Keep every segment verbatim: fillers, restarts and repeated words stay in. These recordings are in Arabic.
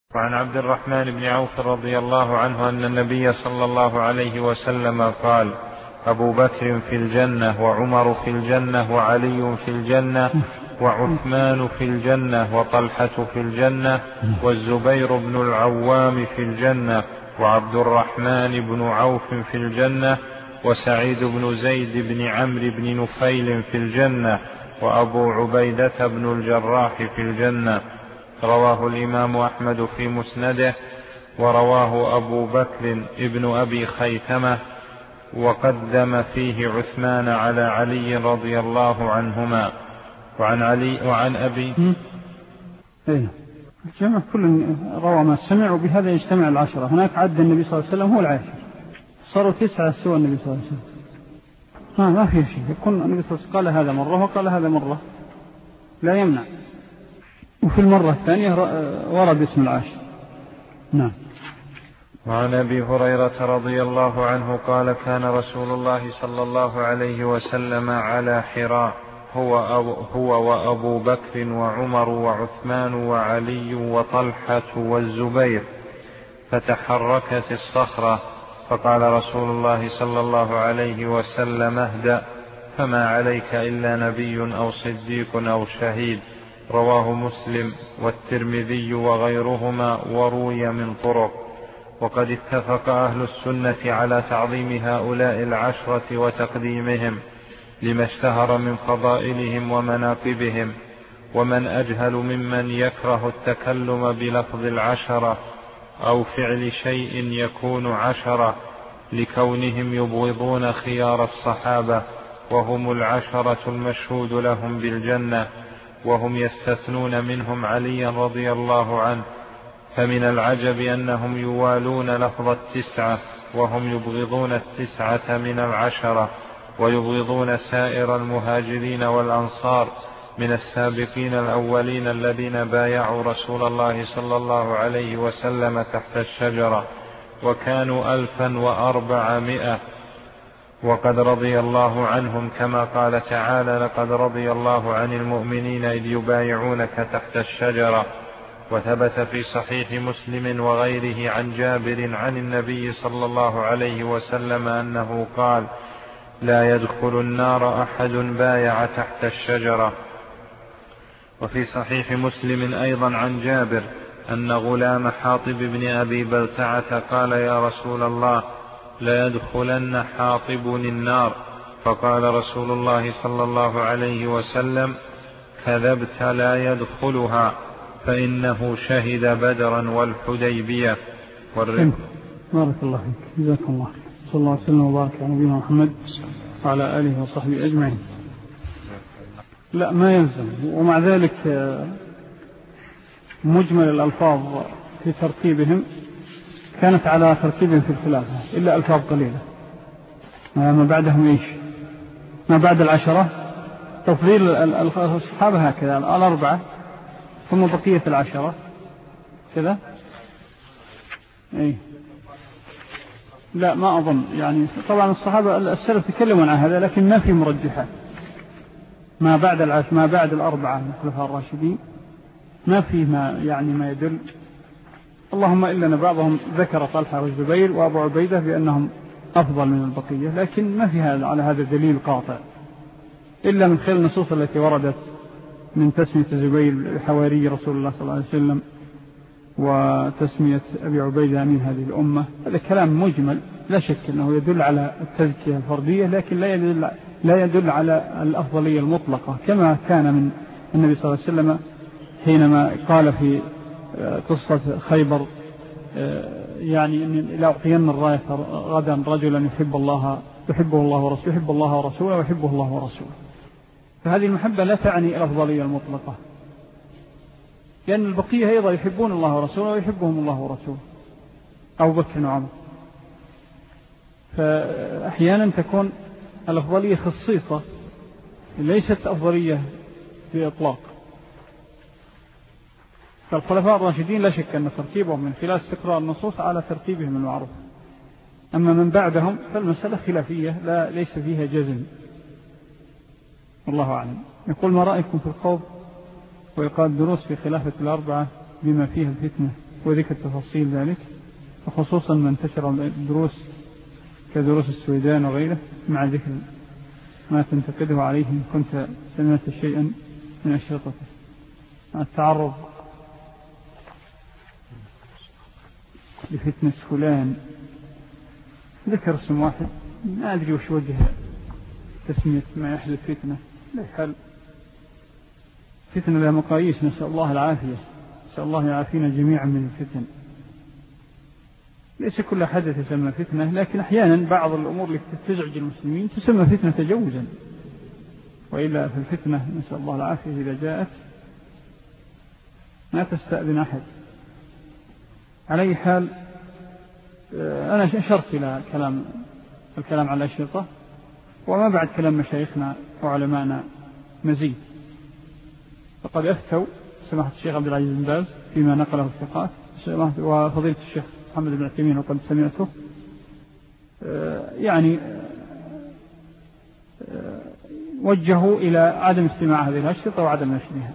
وعن عبد الرحمن بن عوف رضي الله عنه أن النبي صلى الله عليه وسلم قال: أبو بكر في الجنة، وعمر في الجنة، وعلي في الجنة، وعثمان في الجنة، وطلحة في الجنة، والزبير بن العوام في الجنة، وعبد الرحمن بن عوف في الجنة، وسعيد بن زيد بن عمرو بن نفيل في الجنة، وأبو عبيدة بن الجراح في الجنة. رواه الإمام أحمد في مسنده، ورواه أبو بكر ابن أبي خيثمة، وقدم فيه عثمان على علي رضي الله عنهما. وعن علي وعن أبي إيه جمع كل روى ما سمعوا بهذا يجتمع العشرة. هناك عد النبي صلى الله عليه وسلم هو العاشر، صاروا تسعة سوى النبي صلى الله عليه وسلم. ما ما في شيء، يكون النبي صلى الله عليه وسلم قال هذا مرة وقال هذا مرة، لا يمنع. وفي المرة الثانية ورد اسم العاشر. نعم. وعن أبي هريرة رضي الله عنه قال: كان رسول الله صلى الله عليه وسلم على حراء هو, أبو هو وأبو بكر وعمر وعثمان وعلي وطلحة والزبير، فتحركت الصخرة، فقال رسول الله صلى الله عليه وسلم: اهدأ، فما عليك إلا نبي أو صديق أو شهيد. رواه مسلم والترمذي وغيرهما، وروي من طرق. وقد اتفق أهل السنة على تعظيم هؤلاء العشرة وتقديمهم لما اشتهر من فضائلهم ومناقبهم. ومن أجهل ممن يكره التكلم بلفظ العشرة أو فعل شيء يكون عشرة، لكونهم يبغضون خيار الصحابة، وهم العشرة المشهود لهم بالجنة، وهم يستثنون منهم عليا رضي الله عنه. فمن العجب أنهم يوالون لفظ التسعة وهم يبغضون التسعة من العشرة، ويبغضون سائر المهاجرين والأنصار من السابقين الأولين الذين بايعوا رسول الله صلى الله عليه وسلم تحت الشجرة، وكانوا ألفا وأربعمائة، وقد رضي الله عنهم، كما قال تعالى: لقد رضي الله عن المؤمنين إذ يبايعونك تحت الشجرة. وثبت في صحيح مسلم وغيره عن جابر عن النبي صلى الله عليه وسلم أنه قال: لا يدخل النار أحد بايع تحت الشجرة. وفي صحيح مسلم أيضا عن جابر أن غلام حاطب بن أبي بلتعة قال: يا رسول الله، لا يدخلن حاطب النار. فقال رسول الله صلى الله عليه وسلم: كذبت، لا يدخلها، فإنه شهد بدرا والحديبية. والرب بارك الله فيك، جزاك الله، صلى الله عليه وسلم وبارك على نبينا محمد وعلى آله وصحبه أجمعين. لا ما يلزم. ومع ذلك مجمل الألفاظ في ترتيبهم كانت على ترتيبهم في الخلافة، إلا ألفاظ قليلة. ما بعدهم إيش؟ ما بعد العشرة تفضيل الصحابة هكذا الأربعة ثم بقية العشرة كذا. إيه لا ما أظن، يعني طبعا الصحابة السلف تكلمون عن هذا، لكن ما في مرجحات. ما بعد العشرة ما بعد الأربعة من الخلفاء الراشدين ما فيه ما يعني ما يدل، اللهم إلا أن بعضهم ذكر طلحة والزبير وأبو عبيدة بأنهم أفضل من البقية، لكن ما في هذا على هذا دليل قاطع إلا من خلال النصوص التي وردت من تسمية الزبير حواري رسول الله صلى الله عليه وسلم، وتسمية أبي عبيدة من هذه الأمة. هذا كلام مجمل لا شك أنه يدل على التزكية الفردية، لكن لا يدل, لا يدل على الأفضلية المطلقة، كما كان من النبي صلى الله عليه وسلم حينما قال في قصة خيبر: يعني لا أعطين الراية غدا رجلا يحب الله يحبه الله ورسوله يحب الله ورسوله ويحبه الله ورسوله. فهذه المحبة لا تعني الأفضلية المطلقة، لأن البقية أيضا يحبون الله ورسوله ويحبهم الله ورسوله، أبو بكر وعمر. فأحيانا تكون الأفضلية خصيصة ليست أفضلية بإطلاق. فالخلفاء الراشدين لا شك أن ترتيبهم من خلال استقراء النصوص على ترتيبهم المعروف. أما من بعدهم فالمسألة خلافية لا ليس فيها جزم، والله أعلم. يقول: ما رأيكم في القول وإلقاء الدروس في خلافة الأربعة بما فيها الفتنة؟ وذكر تفاصيل ذلك، وخصوصا ما انتشر الدروس كدروس السويدان وغيره، مع ذكر ما تنتقده عليه إن كنت سمعت شيئا من أشرطته، مع التعرض لفتنة فلان، ذكر اسم واحد ما أدري وش وجه تسمية ما يحدث فتنة. لا يحل فتنة لها مقاييس، نسأل الله العافية، نسأل الله يعافينا جميعا من الفتن. ليس كل حدث يسمى فتنة، لكن أحيانا بعض الأمور التي تزعج المسلمين تسمى فتنة تجوزا، وإلا في الفتنة نسأل الله العافية إذا جاءت ما تستأذن أحد. على أي حال أنا أشرت إلى كلام الكلام على الأشرطة، وما بعد كلام مشايخنا وعلماءنا مزيد، فقد أفتوا سماحة الشيخ عبد العزيز بن باز فيما نقله الثقات، وفضيلة الشيخ محمد بن عثيمين وقد سمعته، يعني وجهوا إلى عدم استماع هذه الأشرطة وعدم نشرها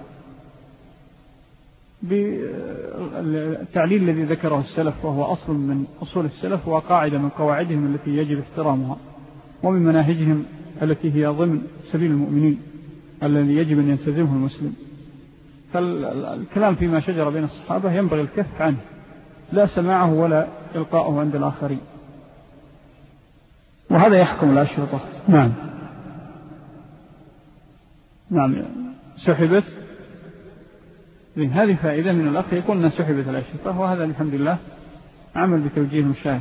بالتعليل الذي ذكره السلف، وهو أصل من أصول السلف وقاعدة من قواعدهم التي يجب احترامها، ومن مناهجهم التي هي ضمن سبيل المؤمنين الذي يجب أن ينتزمه المسلم. فالكلام فيما شجر بين الصحابة ينبغي الكف عنه، لا سماعه ولا إلقاؤه عند الآخرين، وهذا يحكم الأشرطة. نعم نعم سحبت. هذه فائدة من الأخ يقول أنها سحبت الأشرطة، وهذا الحمد لله عمل بتوجيه المشايخ.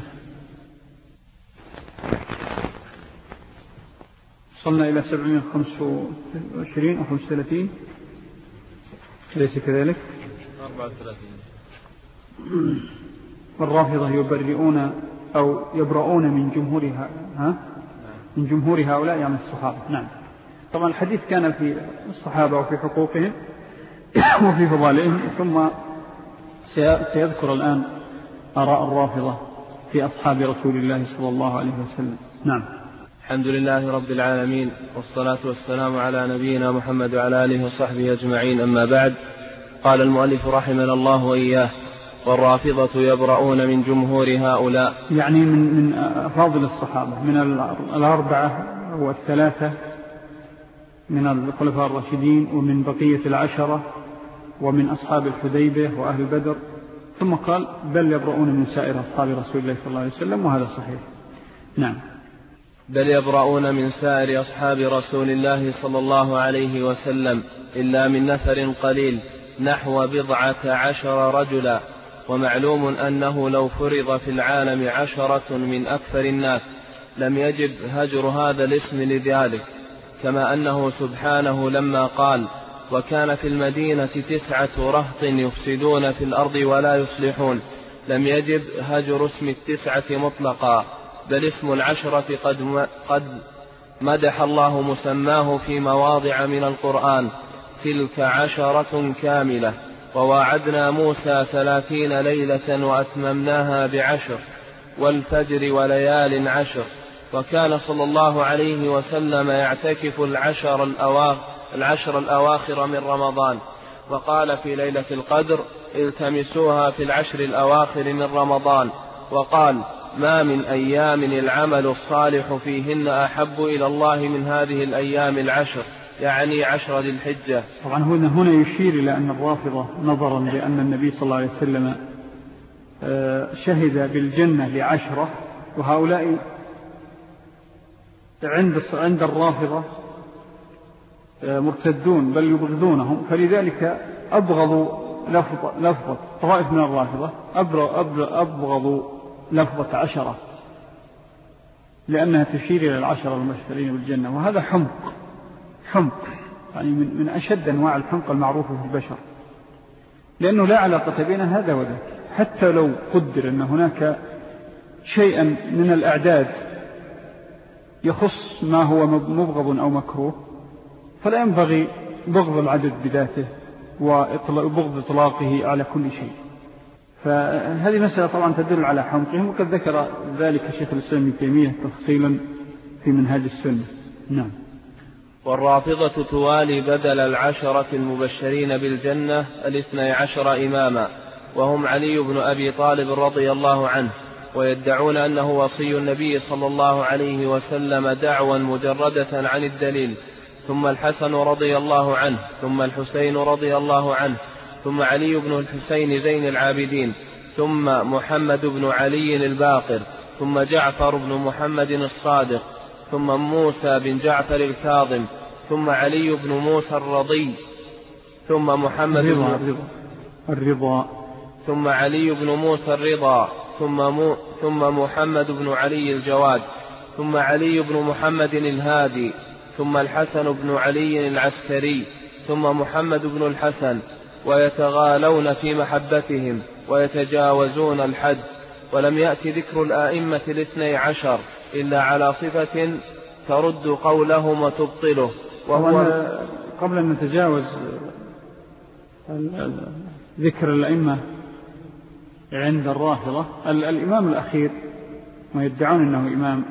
وصلنا إلى سبعمائة وخمسة وعشرين أو خمسة وثلاثين، ليس كذلك؟ أربعة وثلاثين. والرافضة يبرئون أو يبرؤون من جمهورها، ها؟ من جمهور هؤلاء يعني الصحابة. نعم. طبعا الحديث كان في الصحابة وفي حقوقهم وفي فضائلهم، ثم سيذكر الآن آراء الرافضة في أصحاب رسول الله صلى الله عليه وسلم. نعم. الحمد لله رب العالمين، والصلاة والسلام على نبينا محمد وعلى آله وصحبه أجمعين، أما بعد. قال المؤلف رحمنا الله وإياه: والرافضة يبرؤون من جمهور هؤلاء، يعني من من فاضل الصحابة، من الأربعة والثلاثة من الخلفاء الراشدين، ومن بقية العشرة، ومن أصحاب الحديبية وأهل بدر. ثم قال: بل يبرؤون من سائر أصحاب رسول الله صلى الله عليه وسلم، وهذا صحيح. نعم. بل يبرؤون من سائر أصحاب رسول الله صلى الله عليه وسلم إلا من نفر قليل نحو بضعة عشر رجلا. ومعلوم أنه لو فرض في العالم عشرة من أكثر الناس لم يجب هجر هذا الاسم لذلك، كما أنه سبحانه لما قال: وكان في المدينة تسعة رهط يفسدون في الأرض ولا يصلحون، لم يجب هجر اسم التسعة مطلقا، بل اسم العشرة قد, قد مدح الله مسماه في مواضع من القرآن: تلك عشرة كاملة، وواعدنا موسى ثلاثين ليلة وأتممناها بعشر، والفجر وليال عشر. وكان صلى الله عليه وسلم يعتكف العشر الأواخر, العشر الأواخر من رمضان، وقال في ليلة القدر: التمسوها في العشر الأواخر من رمضان، وقال: ما من أيام العمل الصالح فيهن أحب إلى الله من هذه الأيام العشر، يعني عشر ذي الحجة. طبعا هنا هنا يشير إلى أن الرافضة نظرا لأن النبي صلى الله عليه وسلم شهد بالجنة لعشرة، وهؤلاء عند عند الرافضة مرتدون بل يبغضونهم، فلذلك أبغضوا لفظة, لفظة طوائف من الرافضة أبغضوا لفظة عشرة، لأنها تشير إلى العشرة المبشرين بالجنة، وهذا حمق حمق يعني من, من أشد أنواع الحمق المعروفة في البشر، لأنه لا علاقة بين هذا وذاك. حتى لو قدر أن هناك شيئا من الأعداد يخص ما هو مبغض أو مكروه، فلا ينبغي بغض العدد بذاته وبغض إطلاقه على كل شيء. فهذه مسألة طبعا تدل على حمقهم، وقد ذكر ذلك شيخ الإسلام ابن تيمية تفصيلا في منهاج السنة. نعم. والرافضة توالي بدل العشرة المبشرين بالجنة الاثني عشر إماما، وهم علي بن أبي طالب رضي الله عنه، ويدعون أنه وصي النبي صلى الله عليه وسلم دعوى مجردة عن الدليل، ثم الحسن رضي الله عنه، ثم الحسين رضي الله عنه، ثم علي بن الحسين زين العابدين، ثم محمد بن علي الباقر، ثم جعفر بن محمد الصادق، ثم موسى بن جعفر الكاظم، ثم علي بن موسى الرضي، ثم محمد الرضا بن الرضا ثم علي بن موسى الرضا، ثم, مو ثم محمد بن علي الجواد، ثم علي بن محمد الهادي، ثم الحسن بن علي العسكري، ثم محمد بن الحسن، ويتغالون في محبتهم ويتجاوزون الحد. ولم يأت ذكر الآئمة الاثني عشر إلا على صفة ترد قولهم وتبطله، وهو قبل أن نتجاوز ذكر الأئمة عند الرافضة، الإمام الأخير ما يدعون أنه إمام،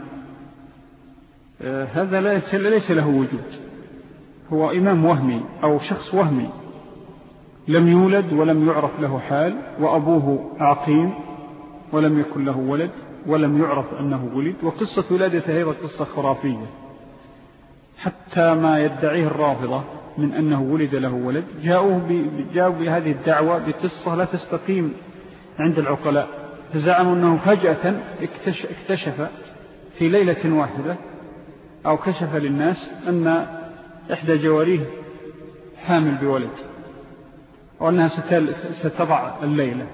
هذا ليس له وجود، هو إمام وهمي أو شخص وهمي، لم يولد ولم يعرف له حال، وأبوه عقيم ولم يكن له ولد ولم يعرف أنه ولد، وقصة ولادته هي قصة خرافية. حتى ما يدعيه الرافضة من أنه ولد له ولد جاءوه جاءوا بهذه الدعوة بقصة لا تستقيم عند العقلاء، فزعموا أنه فجأة اكتشف في ليلة واحدة أو كشف للناس أن إحدى جواريه حامل بولد، وأنها ستضع الليلة.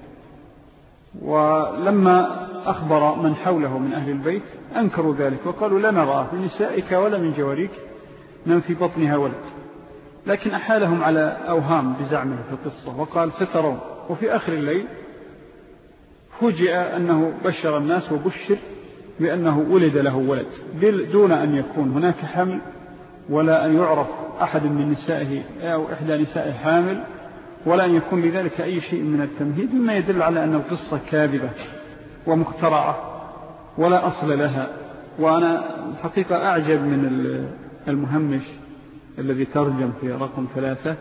ولما أخبر من حوله من أهل البيت أنكروا ذلك وقالوا لا نرى في نسائك ولا من جواريك من في بطنها ولد، لكن أحالهم على أوهام بزعمه في القصة وقال سترون. وفي آخر الليل فوجئ أنه بشر الناس وبشر بأنه ولد له ولد دون أن يكون هناك حمل ولا أن يعرف أحد من نسائه أو إحدى نسائه حامل، ولا أن يكون لذلك أي شيء من التمهيد، مما يدل على أن القصة كاذبة ومخترعة ولا أصل لها. وأنا الحقيقة أعجب من المهمش الذي ترجم في رقم ثلاثة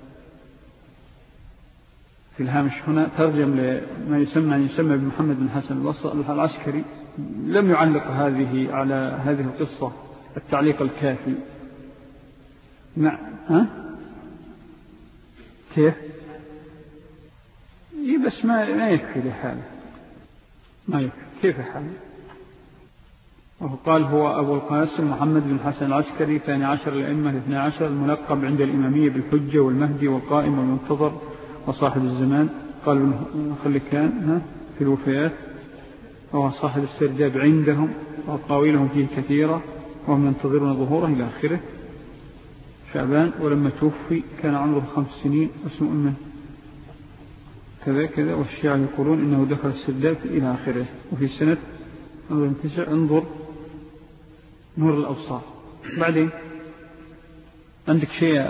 في الهامش هنا، ترجم لما يسمى أن يسمى بمحمد بن حسن العسكري، لم يعلق هذه على هذه القصة التعليق الكافي. نعم ها كيف إيه بس ما ما يكفي لحاله، ما يكفي كيف حاله. وقال هو أبو القاسم محمد بن حسن العسكري ثاني عشر الأئمة الاثنى عشر، الملقب عند الإمامية بالحجة والمهدي والقائم والمنتظر وصاحب الزمان. قال خلكان في الوفيات، وهو صاحب السرداب عندهم وأقاويلهم فيه كثيرة وهم ينتظرون ظهوره إلى آخره. شعبان ولما توفي كان عمره خمس سنين واسمه أمه كذا كذا، والشيعة يقولون إنه دخل السرداب إلى آخره. وفي سنة انظر نور الأبصار. بعدين عندك شيء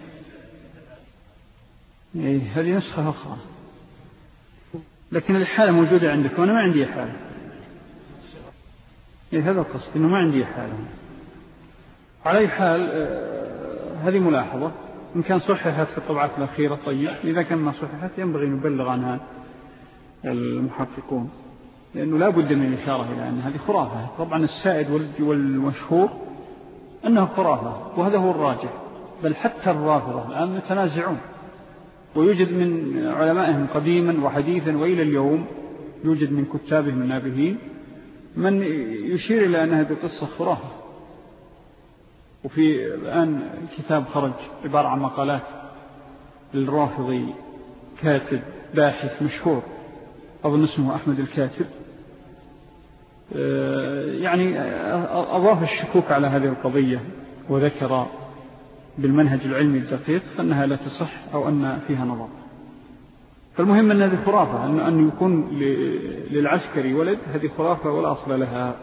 إيه هذه نسخة أخرى، لكن الحالة موجودة عندك وأنا ما عندي حالة. إيه هذا القصد إنه ما عندي حالة. على أي حال آه هذه ملاحظة، إن كان صححت في الطبعات الأخيرة طيب، إذا كان ما صححت ينبغي نبلغ عنها المحققون، لأنه لا بد من الإشارة إلى أن هذه خرافة. طبعا السائد والمشهور أنها خرافة، وهذا هو الراجح، بل حتى الرافضة الآن يتنازعون، ويوجد من علمائهم قديما وحديثا وإلى اليوم يوجد من كتابهم النابهين من يشير إلى أن هذه قصة خرافة. وفي الآن كتاب خرج عبارة عن مقالات للرافضي كاتب باحث مشهور أظن اسمه أحمد الكاتب، يعني أضاف الشكوك على هذه القضية وذكر بالمنهج العلمي الدقيق أنها لا تصح أو أن فيها نظر. فالمهم أن هذه خرافة، أن أن يكون للعسكري ولد، هذه خرافة ولا أصل لها،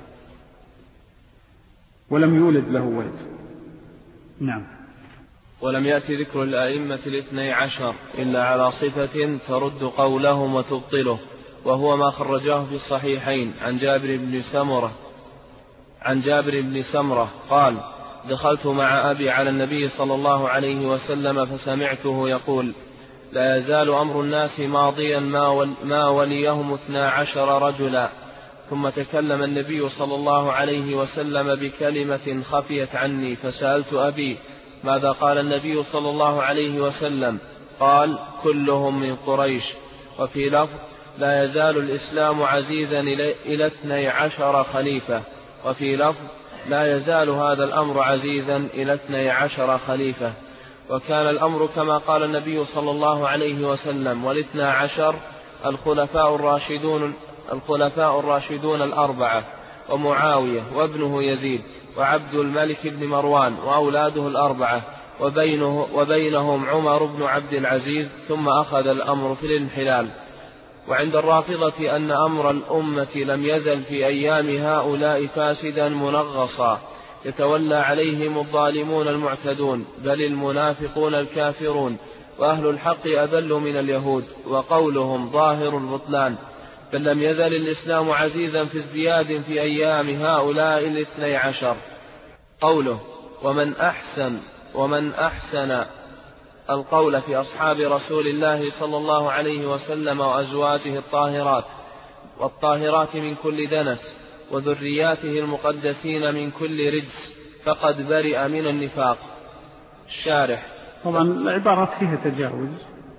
ولم يولد له ولد. نعم. ولم يأتي ذكر الأئمة الاثني عشر إلا على صفة ترد قولهم وتبطله، وهو ما خرجاه في الصحيحين عن جابر بن سمرة عن جابر بن سمرة قال: دخلت مع أبي على النبي صلى الله عليه وسلم فسمعته يقول: لا يزال أمر الناس ماضيا ما وليهم اثنا عشر رجلا. ثم تكلم النبي صلى الله عليه وسلم بكلمة خفيت عني فسألت أبي ماذا قال النبي صلى الله عليه وسلم؟ قال كلهم من قريش. وفي لفظ لا يزال الإسلام عزيزا إلى اثني عشر خليفة. وفي لفظ لا يزال هذا الأمر عزيزا إلى اثني عشر خليفة. وكان الأمر كما قال النبي صلى الله عليه وسلم. والاثنى عشر الخلفاء الراشدون الخلفاء الراشدون الأربعة ومعاوية وابنه يزيد وعبد الملك بن مروان وأولاده الأربعة وبينه وبينهم عمر بن عبد العزيز. ثم أخذ الأمر في الانحلال. وعند الرافضة أن أمر الأمة لم يزل في أيام هؤلاء فاسدا منغصا يتولى عليهم الظالمون المعتدون بل المنافقون الكافرون وأهل الحق أذل من اليهود. وقولهم ظاهر البطلان. بل لم يزل الإسلام عزيزا في ازدياد في أيام هؤلاء الاثني عشر. قوله ومن أحسن ومن أحسن القول في أصحاب رسول الله صلى الله عليه وسلم وأزواجه الطاهرات والطاهرات من كل دنس وذرياته المقدسين من كل رجس فقد برئ من النفاق. الشارح طبعا العبارات فيها تجاوز.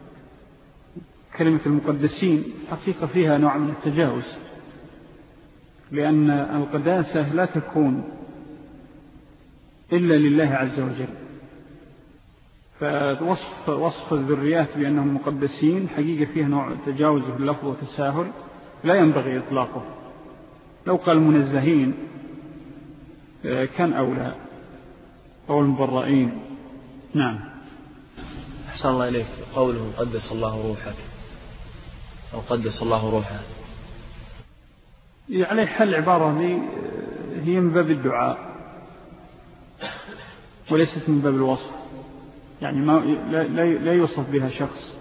كلمة المقدسين حقيقة فيها نوع من التجاوز لأن القداسة لا تكون إلا لله عز وجل. فوصف وصف الذريات بأنهم مقدسين حقيقة فيها نوع تجاوز في اللفظ وتساهل لا ينبغي إطلاقه. لو قال منزهين كان أولى أو المبرئين. نعم. أحسن الله إليك. قوله قدس الله روحك أو قدس الله روحه عليه حل عبارة لي هي من باب الدعاء وليست من باب الوصف. يعني ما لا, لا يوصف بها شخص.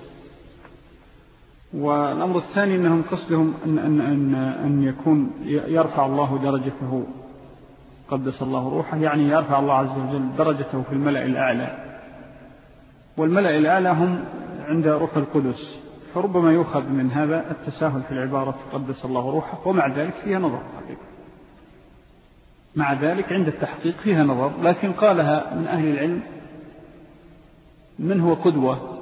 والأمر الثاني أنهم قصدهم أن, أن, أن, أن يكون يرفع الله درجته قدس الله روحه يعني يرفع الله عز وجل درجته في الملأ الأعلى. والملأ الأعلى هم عند روح القدس. فربما يؤخذ من هذا التساهل في العبارة قدس الله روحه. ومع ذلك فيها نظر حقيقة. مع ذلك عند التحقيق فيها نظر. لكن قالها من أهل العلم من هو قدوة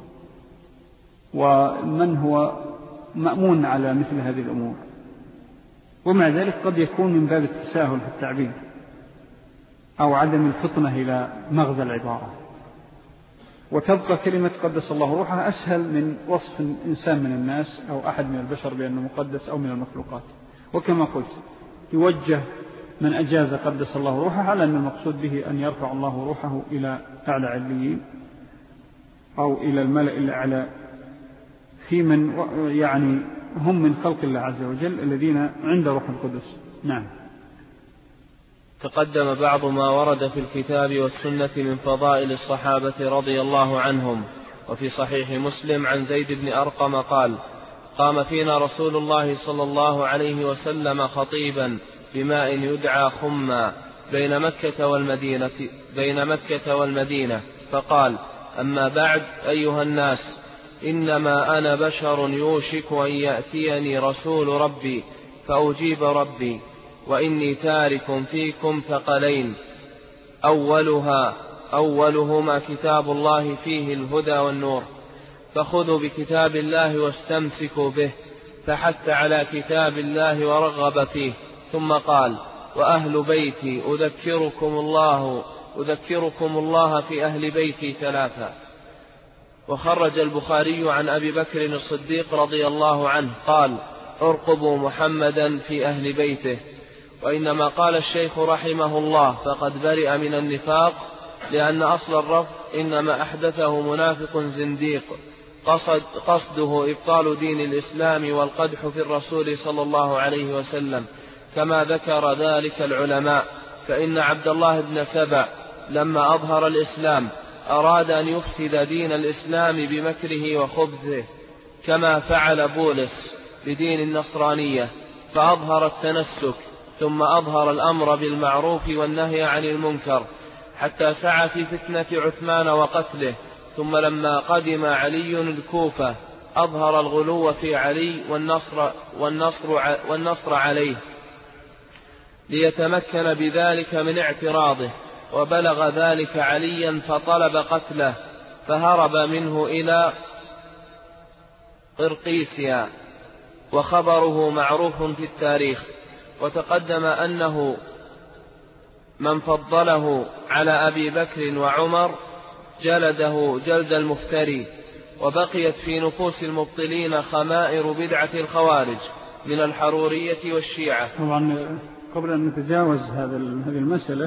ومن هو مأمون على مثل هذه الأمور. ومع ذلك قد يكون من باب التساهل في التعبير أو عدم الفطنة إلى مغزى العبارة. وتبقى كلمة قدس الله روحه أسهل من وصف إنسان من الناس أو أحد من البشر بأنه مقدس أو من المخلوقات. وكما قلت يوجه من أجاز قدس الله روحه على أن المقصود به أن يرفع الله روحه إلى أعلى عليين أو إلى الملأ الأعلى في من يعني هم من خلق الله عز وجل الذين عند روح القدس. نعم. تقدم بعض ما ورد في الكتاب والسنة من فضائل الصحابة رضي الله عنهم. وفي صحيح مسلم عن زيد بن أرقم قال قام فينا رسول الله صلى الله عليه وسلم خطيبا بماء يدعى خما بين مكة والمدينة, بين مكة والمدينة فقال أما بعد أيها الناس إنما أنا بشر يوشك أن يأتيني رسول ربي فأجيب ربي وإني تارك فيكم ثقلين أولها أولهما كتاب الله فيه الهدى والنور فخذوا بكتاب الله واستمسكوا به فحث على كتاب الله ورغب فيه. ثم قال وأهل بيتي أذكركم الله أذكركم الله في أهل بيتي ثلاثة. وخرج البخاري عن أبي بكر الصديق رضي الله عنه قال ارقبوا محمدا في أهل بيته. وإنما قال الشيخ رحمه الله فقد برئ من النفاق لأن أصل الرفض إنما أحدثه منافق زنديق قصد قصده إبطال دين الإسلام والقدح في الرسول صلى الله عليه وسلم كما ذكر ذلك العلماء. فإن عبد الله بن سبأ لما أظهر الإسلام أراد أن يفسد دين الإسلام بمكره وخبثه كما فعل بولس بدين النصرانية فأظهر التنسك ثم أظهر الأمر بالمعروف والنهي عن المنكر حتى سعى في فتنة عثمان وقتله ثم لما قدم علي الكوفة أظهر الغلو في علي والنصر, والنصر, والنصر عليه ليتمكن بذلك من اعتراضه، وبلغ ذلك عليا فطلب قتله فهرب منه إلى قرقيسيا، وخبره معروف في التاريخ. وتقدم أنه من فضله على أبي بكر وعمر جلده جلد المفتري، وبقيت في نفوس المبطلين خمائر بدعة الخوارج من الحرورية والشيعة. طبعا قبل أن نتجاوز هذه المسألة،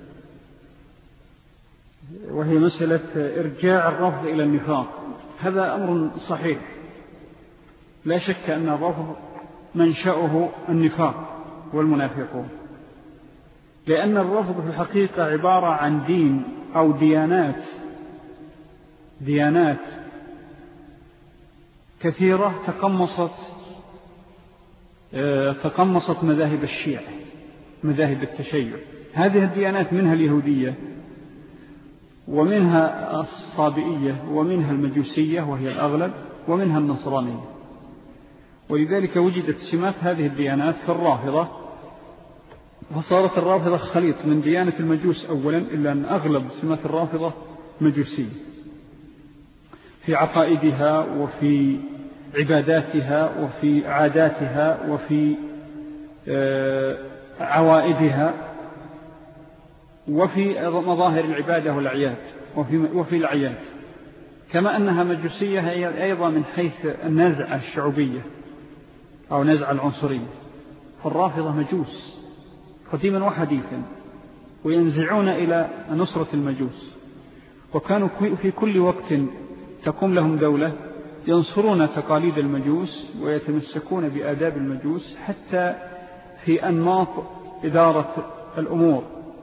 وهي مسألة إرجاع الرفض إلى النفاق، هذا أمر صحيح، لا شك أن الرفض منشأه النفاق والمنافقون، لأن الرفض في الحقيقة عبارة عن دين أو ديانات ديانات كثيرة تقمصت تقمصت مذاهب الشيعة، مذاهب التشيع. هذه الديانات منها اليهودية، ومنها الصابئية، ومنها المجوسية وهي الأغلب، ومنها النصرانية. ولذلك وجدت سمات هذه الديانات في الرافضة، فصارت الرافضة خليط من ديانة المجوس أولا، إلا أن أغلب سمات الرافضة مجوسية في عقائدها وفي عباداتها وفي عاداتها وفي عوائدها وفي مظاهر العبادة والأعياد وفي, وفي الأعياد، كما أنها مجوسية هي أيضا من حيث النزعة الشعوبية أو نزعة العنصرية. فالرافضة مجوس قديما وحديثا، وينزعون إلى نصرة المجوس، وكانوا في كل وقت تقوم لهم دولة ينصرون تقاليد المجوس ويتمسكون بآداب المجوس، حتى في أنماط إدارة الأمور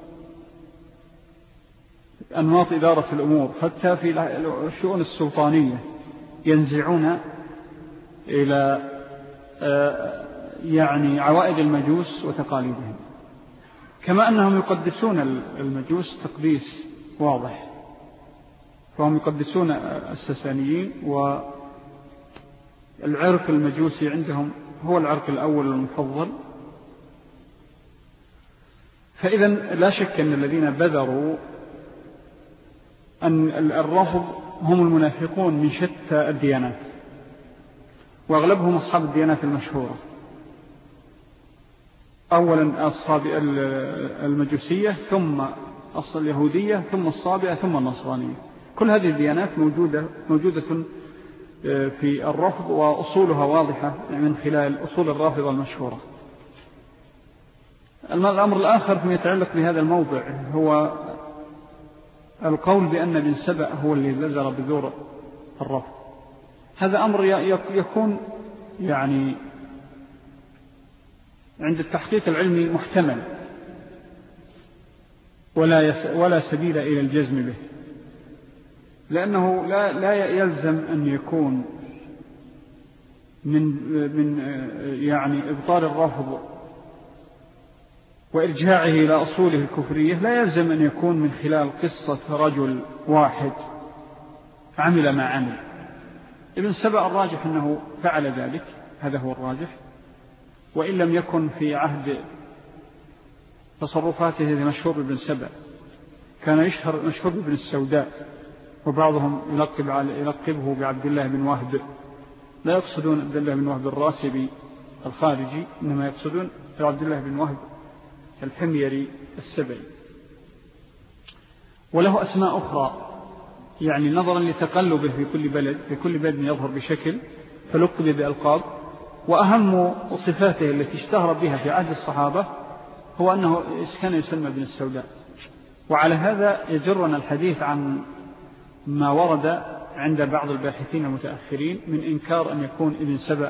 أنماط إدارة الأمور حتى في الشؤون السلطانية ينزعون إلى يعني عوائد المجوس وتقاليدهم، كما أنهم يقدسون المجوس تقديس واضح، فهم يقدسون الساسانيين، والعرق المجوسي عندهم هو العرق الأول المفضل. فإذا لا شك أن الذين بذروا أن الرافض هم المنافقون من شتى الديانات، وأغلبهم أصحاب الديانات المشهورة، أولا المجوسية، ثم أصل اليهودية، ثم الصابئة، ثم النصرانية. كل هذه الديانات موجودة, موجودة في الرفض، وأصولها واضحة من خلال أصول الرافضة المشهورة. الأمر الآخر فيما يتعلق بهذا الموضع هو القول بأن ابن سبأ هو اللي بذر بذور الرفض. هذا أمر يكون يعني عند التحقيق العلمي محتمل، ولا ولا سبيل إلى الجزم به، لأنه لا لا يلزم أن يكون من من يعني إبطال الرفض وإرجاعه إلى أصوله الكفرية، لا يلزم أن يكون من خلال قصة رجل واحد عمل ما عمل. ابن سبأ الراجح أنه فعل ذلك، هذا هو الراجح، وإن لم يكن في عهد تصرفاته مشهور بابن سبأ، كان يشهر مشهور بابن السوداء، وبعضهم يلقب يلقبه بعبد الله بن وهب. لا يقصدون عبد الله بن وهب الراسبي الخارجي، إنما يقصدون عبد الله بن وهب الحميري السبعي. وله أسماء أخرى يعني نظرا لتقلبه في كل بلد، في كل بلد يظهر بشكل فلقب بألقاب. وأهم صفاته التي اشتهر بها في عهد الصحابة هو أنه كان يسمى ابن السوداء. وعلى هذا يجرنا الحديث عن ما ورد عند بعض الباحثين المتأخرين من إنكار أن يكون ابن سبأ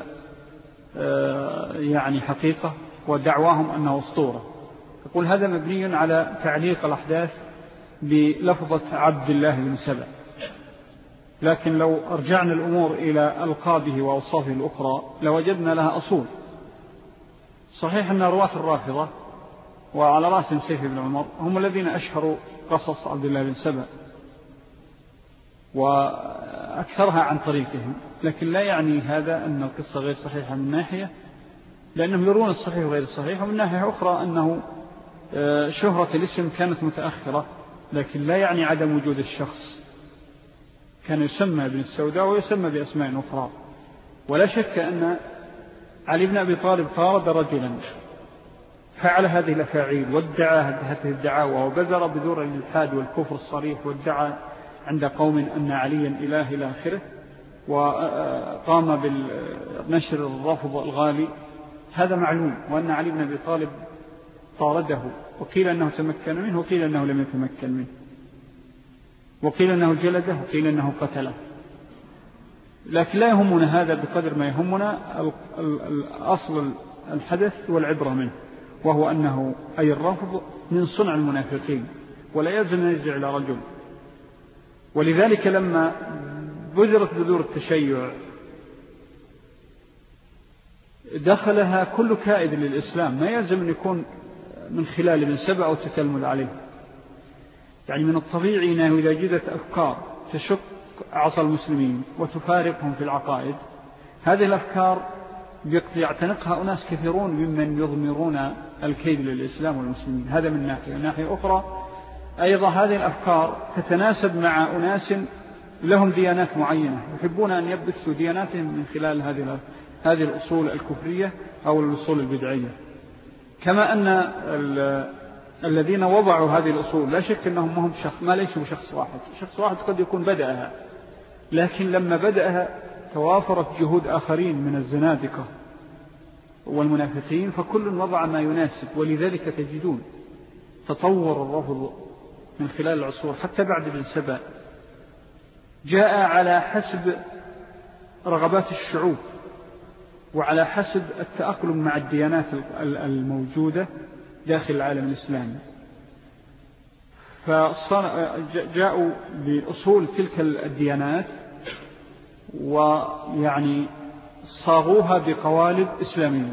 يعني حقيقة، ودعواهم أنه أسطورة. يقول هذا مبني على تعليق الأحداث بلفظة عبد الله بن سبأ، لكن لو أرجعنا الأمور إلى ألقابه وأوصافه الأخرى لوجدنا لها أصول. صحيح أن رواة الرافضة وعلى رأسهم سيف بن عمر هم الذين أشهروا قصص عبد الله بن سبأ، وأكثرها عن طريقهم، لكن لا يعني هذا أن القصة غير صحيحة من ناحية، لأنهم يرون الصحيح وغير الصحيح، ومن ناحية أخرى أنه شهرة الاسم كانت متأخرة، لكن لا يعني عدم وجود الشخص. كان يسمى ابن السوداء ويسمى بأسماء أخرى. ولا شك أن علي بن أبي طالب طارد رجلا فعل هذه الأفاعيل وادعى هذه الدعاوى وبذر بذور الإلحاد والكفر الصريح، وادعى عند قوم أن عليا إله إلى آخره، وقام بالنشر الرافض الغالي. هذا معلوم، وأن علي بن أبي طالب طارده، وقيل أنه تمكن منه وقيل أنه لم يتمكن منه، وقيل أنه جلده وقيل أنه قتله. لكن لا يهمنا هذا بقدر ما يهمنا أصل الحدث والعبرة منه، وهو أنه أي الرفض من صنع المنافقين، ولا يلزم أن يرجع إلى رجل. ولذلك لما بذرت بذور التشيع دخلها كل كائد للإسلام، ما يلزم أن يكون من خلال ابن سبأ أو تتلمذ عليه. يعني من الطبيعي أنه إذا جدت أفكار تشق عصا المسلمين وتفارقهم في العقائد، هذه الأفكار يعتنقها أناس كثيرون ممن يضمرون الكيد للإسلام والمسلمين. هذا من ناحية. من ناحية أخرى أيضا هذه الأفكار تتناسب مع أناس لهم ديانات معينة، يحبون أن يبثوا دياناتهم من خلال هذه هذه الأصول الكفرية أو الأصول البدعية. كما أن الذين وضعوا هذه الأصول لا شك أنهم هم شخص، ما ليسوا شخص واحد. شخص واحد قد يكون بدأها، لكن لما بدأها توافرت جهود آخرين من الزنادقة والمنافقين، فكل وضع ما يناسب. ولذلك تجدون تطور الرفض من خلال العصور حتى بعد ابن سبأ جاء على حسب رغبات الشعوب وعلى حسب التأقلم مع الديانات الموجودة داخل العالم الإسلامي. فجاءوا بأصول تلك الديانات ويعني صاغوها بقوالب إسلامية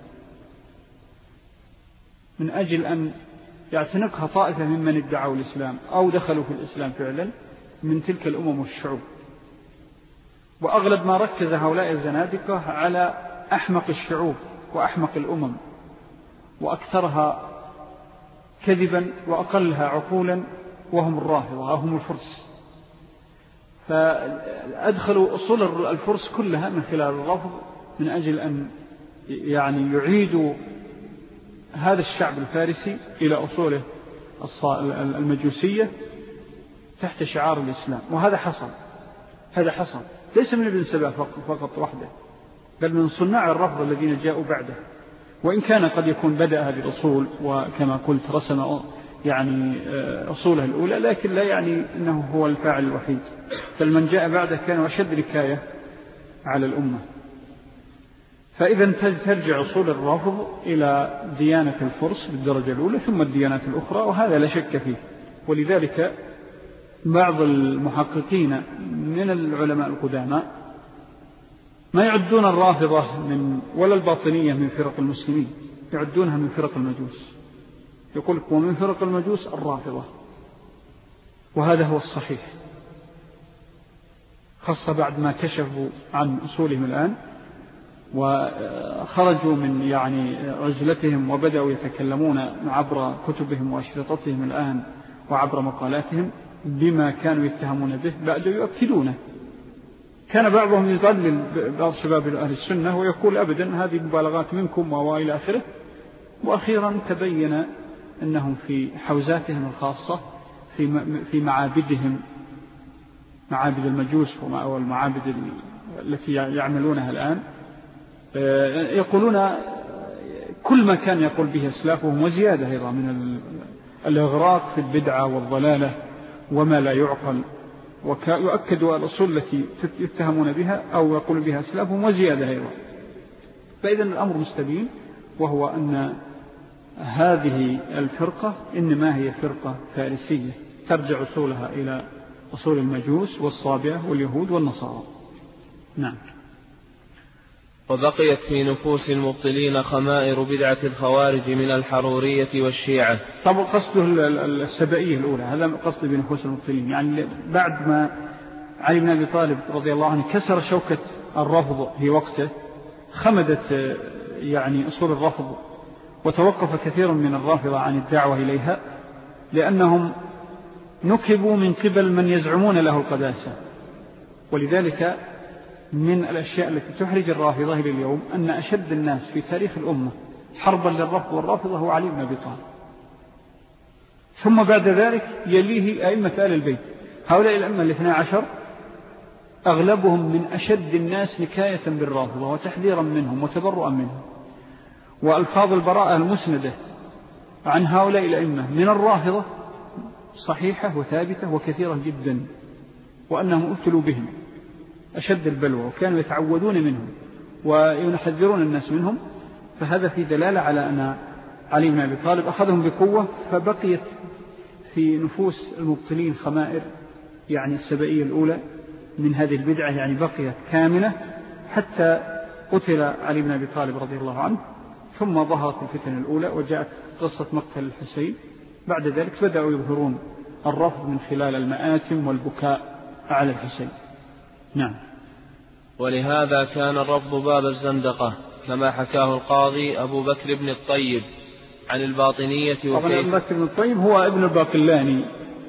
من أجل أن يعتنقها طائفة ممن ادعوا الإسلام أو دخلوا في الإسلام فعلا من تلك الأمم والشعوب. وأغلب ما ركز هؤلاء الزنادقة على أحمق الشعوب وأحمق الأمم، وأكثرها كذبا وأقلها عقولا، وهم الرافضة وهم الفرس. فأدخلوا أصول الفرس كلها من خلال الرفض من أجل أن يعني يعيدوا هذا الشعب الفارسي إلى أصوله المجوسية تحت شعار الإسلام. وهذا حصل، هذا حصل ليس من ابن سبأ فقط وحده، بل من صناع الرفض الذين جاءوا بعده. وإن كان قد يكون بدأ هذه الأصول وكما قلت رسم يعني أصولها الأولى، لكن لا يعني أنه هو الفاعل الوحيد، بل من جاء بعده كان أشد ركاية على الأمة. فإذا ترجع أصول الرافض إلى ديانة الفرس بالدرجة الأولى ثم الديانات الأخرى، وهذا لا شك فيه. ولذلك بعض المحققين من العلماء القدامى ما يعدون الرافضة من ولا الباطنية من فرق المسلمين، يعدونها من فرق المجوس. يقول لك ومن فرق المجوس الرافضة، وهذا هو الصحيح، خاصة بعد ما كشفوا عن أصولهم الآن وخرجوا من يعني عزلتهم وبدأوا يتكلمون عبر كتبهم وأشرطتهم الآن وعبر مقالاتهم بما كانوا يتهمون به، بعد يؤكدونه. كان بعضهم يضلل بعض شباب أهل السنة ويقول أبدا هذه مبالغات منكم وإلى آخره، وأخيرا تبين أنهم في حوزاتهم الخاصة في في معابدهم، معابد المجوس والمعابد التي يعملونها الآن، يقولون كل ما كان يقول به أسلافهم وزيادة أيضا من الإغراق في البدعة والضلالة وما لا يعقل، ويؤكدوا الأصول التي يتهمون بها أو يقول بها أسلافهم وزيادة أيضا. فإذا الأمر مستبين، وهو أن هذه الفرقة إنما هي فرقة فارسية ترجع أصولها إلى أصول المجوس والصابئة واليهود والنصارى. نعم. وبقيت في نفوس المبطلين خمائر بدعة الخوارج من الحرورية والشيعة. طبعا قصده السبائية الأولى، هذا قصد بنفوس المبطلين، يعني بعد ما علي بن أبي طالب رضي الله عنه كسر شوكة الرفض في وقته، خمدت يعني أصول الرفض، وتوقف كثير من الرافضة عن الدعوة إليها، لأنهم نكبوا من قبل من يزعمون له القداسة. ولذلك من الأشياء التي تحرج الرافضة لليوم أن أشد الناس في تاريخ الأمة حربا للرفض والرافضة هو علي بن أبي طالب، ثم بعد ذلك يليه أئمة آل البيت. هؤلاء الأئمة الاثنى عشر أغلبهم من أشد الناس نكاية بالرافضة وتحذيرا منهم وتبرؤا منهم، وألفاظ البراءة المسندة عن هؤلاء الأئمة من الرافضة صحيحة وثابتة وكثيرة جدا، وأنهم ابتلوا بهم أشد البلوى وكانوا يتعودون منهم ويحذرون الناس منهم. فهذا في دلالة على أن علي بن أبي طالب أخذهم بقوة، فبقيت في نفوس المبطلين خمائر يعني السبائية الأولى من هذه البدعة، يعني بقيت كامنة حتى قتل علي بن أبي طالب رضي الله عنه. ثم ظهرت الفتن الأولى وجاءت قصة مقتل الحسين. بعد ذلك بدأوا يظهرون الرفض من خلال المآتم والبكاء على الحسين. نعم. ولهذا كان الرفض باب الزندقة كما حكاه القاضي أبو بكر بن الطيب عن الباطنية. طبعا أبو بكر بن الطيب هو ابن الباقلاني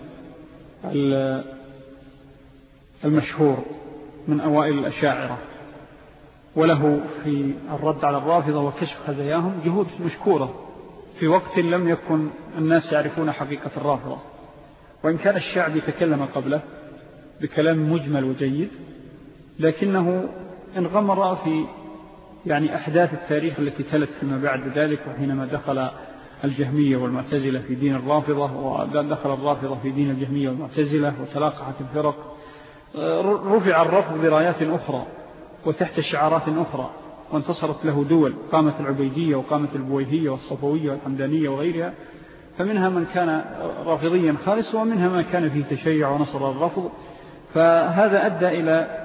المشهور من أوائل الأشاعرة، وله في الرد على الرافضة وكشف خزاياهم جهود مشكورة في وقت لم يكن الناس يعرفون حقيقة الرافضة، وإن كان الشعب يتكلم قبله بكلام مجمل وجيد، لكنه انغمر في يعني أحداث التاريخ التي تلت فيما بعد ذلك، وحينما دخل الجهمية والمعتزلة في دين الرافضة، ودخل الرافضة في دين الجهمية والمعتزلة، وتلاقحت الفرق، رفع الرفض برايات أخرى وتحت شعارات أخرى، وانتصرت له دول، قامت العبيدية وقامت البويهية والصفوية والحمدانية وغيرها، فمنها من كان رافضيا خالص ومنها من كان فيه تشيع ونصر الرفض. فهذا أدى إلى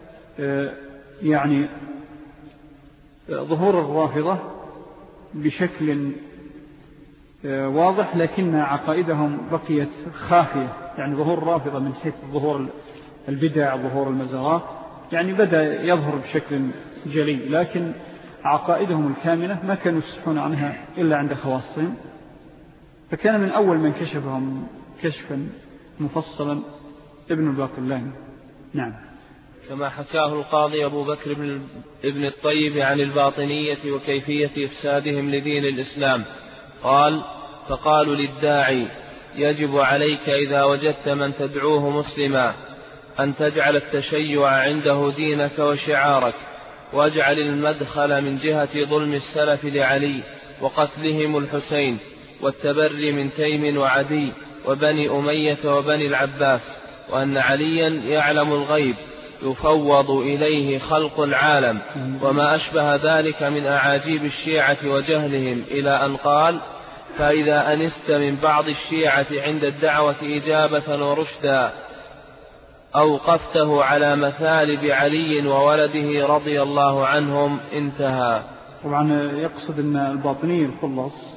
يعني ظهور الرافضة بشكل واضح، لكن عقائدهم بقيت خافية. يعني ظهور الرافضة من حيث ظهور البدع ظهور المزارات يعني بدأ يظهر بشكل جلي، لكن عقائدهم الكامنة ما كانوا يصحون عنها إلا عند خواصهم. فكان من أول من كشفهم كشفا مفصلا ابن الباقلاني. نعم. كما حكاه القاضي أبو بكر بن الطيب عن الباطنية وكيفية إفسادهم لدين الإسلام قال: فقالوا للداعي: يجب عليك إذا وجدت من تدعوه مسلما أن تجعل التشيع عنده دينك وشعارك، واجعل المدخل من جهة ظلم السلف لعلي وقتلهم الحسين والتبري من تيم وعدي وبني أمية وبني العباس، وأن عليا يعلم الغيب يفوض إليه خلق العالم، وما أشبه ذلك من أعاجيب الشيعة وجهلهم، إلى أن قال: فإذا أنست من بعض الشيعة عند الدعوة إجابة ورشدا أوقفته على مثالب علي وولده رضي الله عنهم. انتهى. طبعا يقصد أن الباطنية الخلص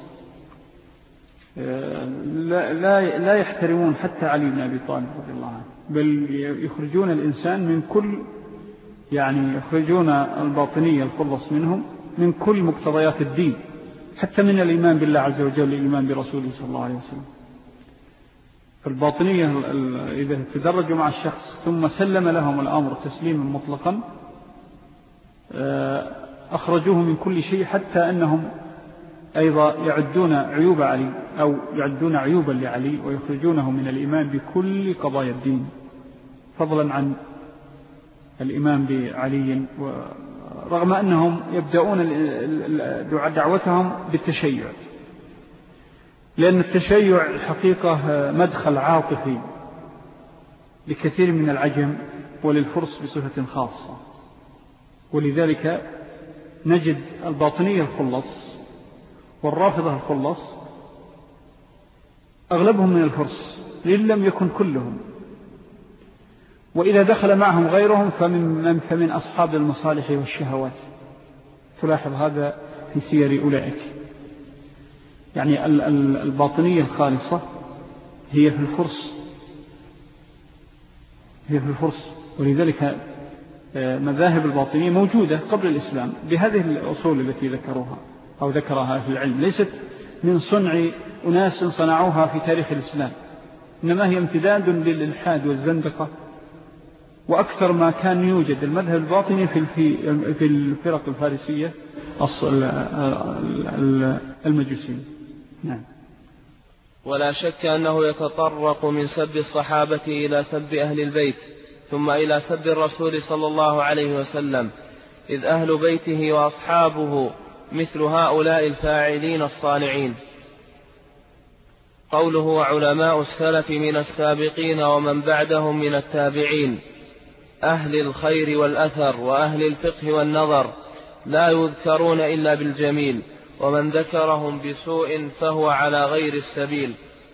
لا, لا, لا يحترمون حتى علي بن أبي طالب رضي الله عنه، بل يخرجون الإنسان من كل يعني يخرجون الباطنية الخلص منهم من كل مقتضيات الدين، حتى من الإيمان بالله عز وجل الإيمان برسوله صلى الله عليه وسلم. فالباطنية إذا تدرجوا مع الشخص ثم سلم لهم الأمر تسليما مطلقا أخرجوه من كل شيء، حتى أنهم أيضا يعدون عيوب علي أو يعدون عيوبا لعلي ويخرجونه من الإيمان بكل قضايا الدين، فضلا عن الإيمان بعلي، رغم أنهم يبدأون دعوتهم بالتشيع، لأن التشيع الحقيقة مدخل عاطفي لكثير من العجم وللفرس بصفة خاصة. ولذلك نجد الباطنية الخلص والرافضة الخلص أغلبهم من الفرس إن لم يكن كلهم، وإذا دخل معهم غيرهم فمن, فمن أصحاب المصالح والشهوات. تلاحظ هذا في سير أولئك. يعني الباطنية الخالصة هي في الفرس هي في الفرس ولذلك مذاهب الباطنية موجودة قبل الإسلام بهذه الأصول التي ذكروها أو ذكرها في العلم، ليست من صنع أناس صنعوها في تاريخ الإسلام، إنما هي امتداد للإلحاد والزندقة. وأكثر ما كان يوجد المذهب الباطني في في الفرق الفارسية المجوسية. نعم. ولا شك أنه يتطرق من سب الصحابة إلى سب أهل البيت، ثم إلى سب الرسول صلى الله عليه وسلم، إذ أهل بيته وأصحابه مثل هؤلاء الفاعلين الصانعين. قوله وعلماء السلف من السابقين ومن بعدهم من التابعين أهل الخير والأثر وأهل الفقه والنظر لا يذكرون إلا بالجميل، ومن ذكرهم بسوء فهو على غير السبيل.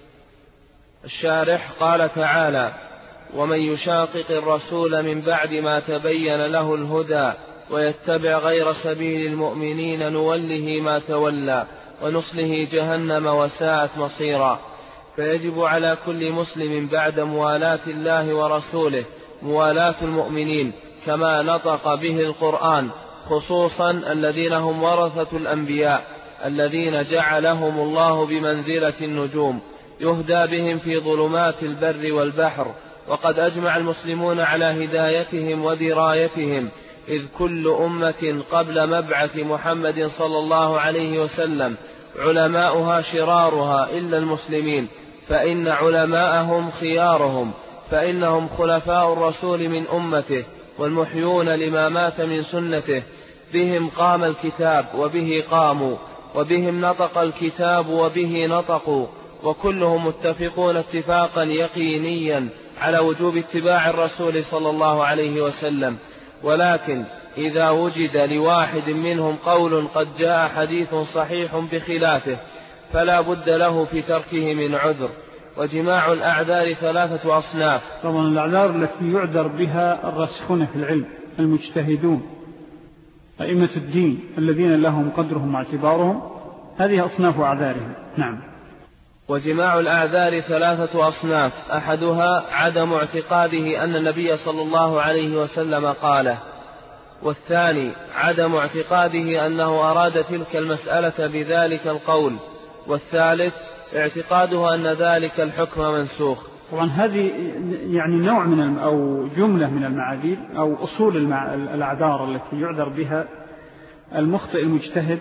الشارح قال تعالى ومن يشاقق الرسول من بعد ما تبين له الهدى ويتبع غير سبيل المؤمنين نوله ما تولى ونصله جهنم وساءت مصيرا. فيجب على كل مسلم بعد موالاة الله ورسوله موالاة المؤمنين كما نطق به القرآن، خصوصا الذين هم ورثة الأنبياء الذين جعلهم الله بمنزلة النجوم يهدى بهم في ظلمات البر والبحر. وقد أجمع المسلمون على هدايتهم ودرايتهم، إذ كل أمة قبل مبعث محمد صلى الله عليه وسلم علماؤها شرارها إلا المسلمين، فإن علماءهم خيارهم، فإنهم خلفاء الرسول من أمته والمحيون لما مات من سنته. بهم قام الكتاب وبه قاموا، وبهم نطق الكتاب وبه نطقوا، وكلهم متفقون اتفاقا يقينيا على وجوب اتباع الرسول صلى الله عليه وسلم. ولكن إذا وجد لواحد منهم قول قد جاء حديث صحيح بخلافه فلا بد له في تركه من عذر. وجماع الأعذار ثلاثة أصناف. طبعا الأعذار التي يعذر بها الراسخون في العلم المجتهدون أئمة الدين الذين لهم قدرهم واعتبارهم، هذه أصناف أعذارهم. نعم. وجماع الأعذار ثلاثة أصناف، أحدها عدم اعتقاده أن النبي صلى الله عليه وسلم قاله، والثاني عدم اعتقاده أنه أراد تلك المسألة بذلك القول، والثالث اعتقاده أن ذلك الحكم منسوخ. طبعا هذه يعني نوع من أو جملة من المعاذير أو أصول المع... الأعذار التي يعذر بها المخطئ المجتهد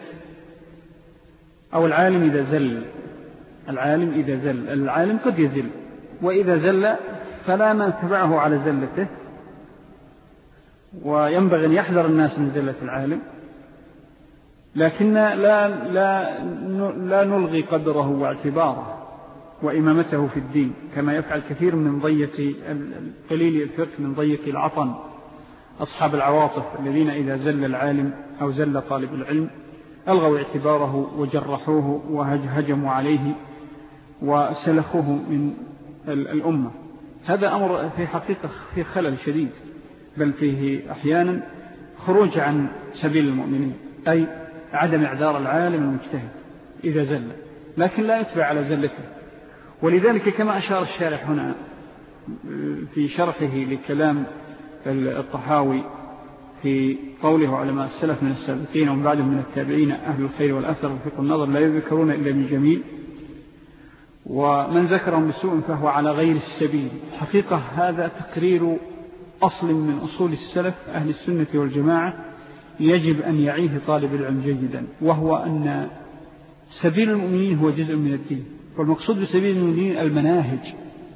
أو العالم إذا زل. العالم إذا زل، العالم قد يزل، وإذا زل فلا من تبعه على زلته، وينبغي أن يحذر الناس من زلة العالم، لكن لا, لا, لا نلغي قدره واعتباره وإمامته في الدين، كما يفعل كثير من ضيق قليل الفقه من ضيق العطن أصحاب العواطف الذين إذا زل العالم أو زل طالب العلم ألغوا اعتباره وجرحوه وهجموا عليه وسلخوه من الأمة. هذا أمر في حقيقة في خلل شديد، بل فيه أحيانا خروج عن سبيل المؤمنين، أي عدم إعذار العالم المجتهد إذا زل، لكن لا يتبع على زلته. ولذلك كما أشار الشارح هنا في شرحه لكلام الطحاوي في قوله علماء السلف من السابقين ومن بعدهم من التابعين أهل الخير والأثر وفقه النظر لا يذكرون إلا بالجميل، ومن ذكرهم بسوء فهو على غير السبيل. حقيقة هذا تقرير أصل من أصول السلف أهل السنة والجماعة يجب أن يعيه طالب العلم جيدا، وهو أن سبيل المؤمنين هو جزء من الدين. والمقصود بسبيل المؤمنين المناهج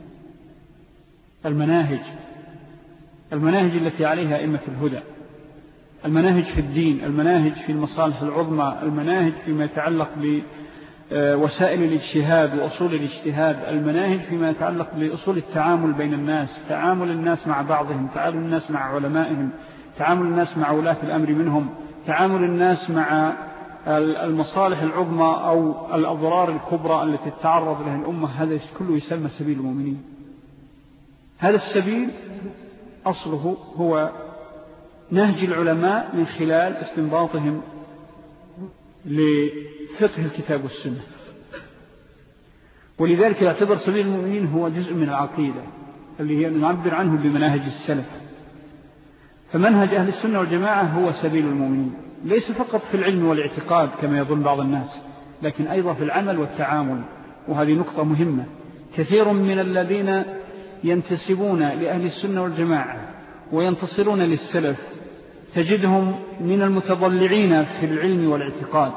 المناهج المناهج التي عليها أئمة الهدى، المناهج في الدين، المناهج في المصالح العظمى، المناهج فيما يتعلق بوسائل الاجتهاد وأصول الاجتهاد، المناهج فيما يتعلق بأصول التعامل بين الناس، تعامل الناس مع بعضهم، تعامل الناس مع علمائهم، تعامل الناس مع ولاة الأمر منهم، تعامل الناس مع المصالح العظمى أو الأضرار الكبرى التي تتعرض لها الأمة. هذا كله يسمى سبيل المؤمنين. هذا السبيل أصله هو نهج العلماء من خلال استنباطهم لفقه الكتاب والسنة، ولذلك يعتبر سبيل المؤمنين هو جزء من العقيدة اللي هي نعبر عنه بمناهج السلف. فمنهج أهل السنة والجماعة هو سبيل المؤمنين، ليس فقط في العلم والاعتقاد كما يظن بعض الناس، لكن أيضا في العمل والتعامل. وهذه نقطة مهمة. كثير من الذين ينتسبون لأهل السنة والجماعة وينتصرون للسلف تجدهم من المتضلعين في العلم والاعتقاد،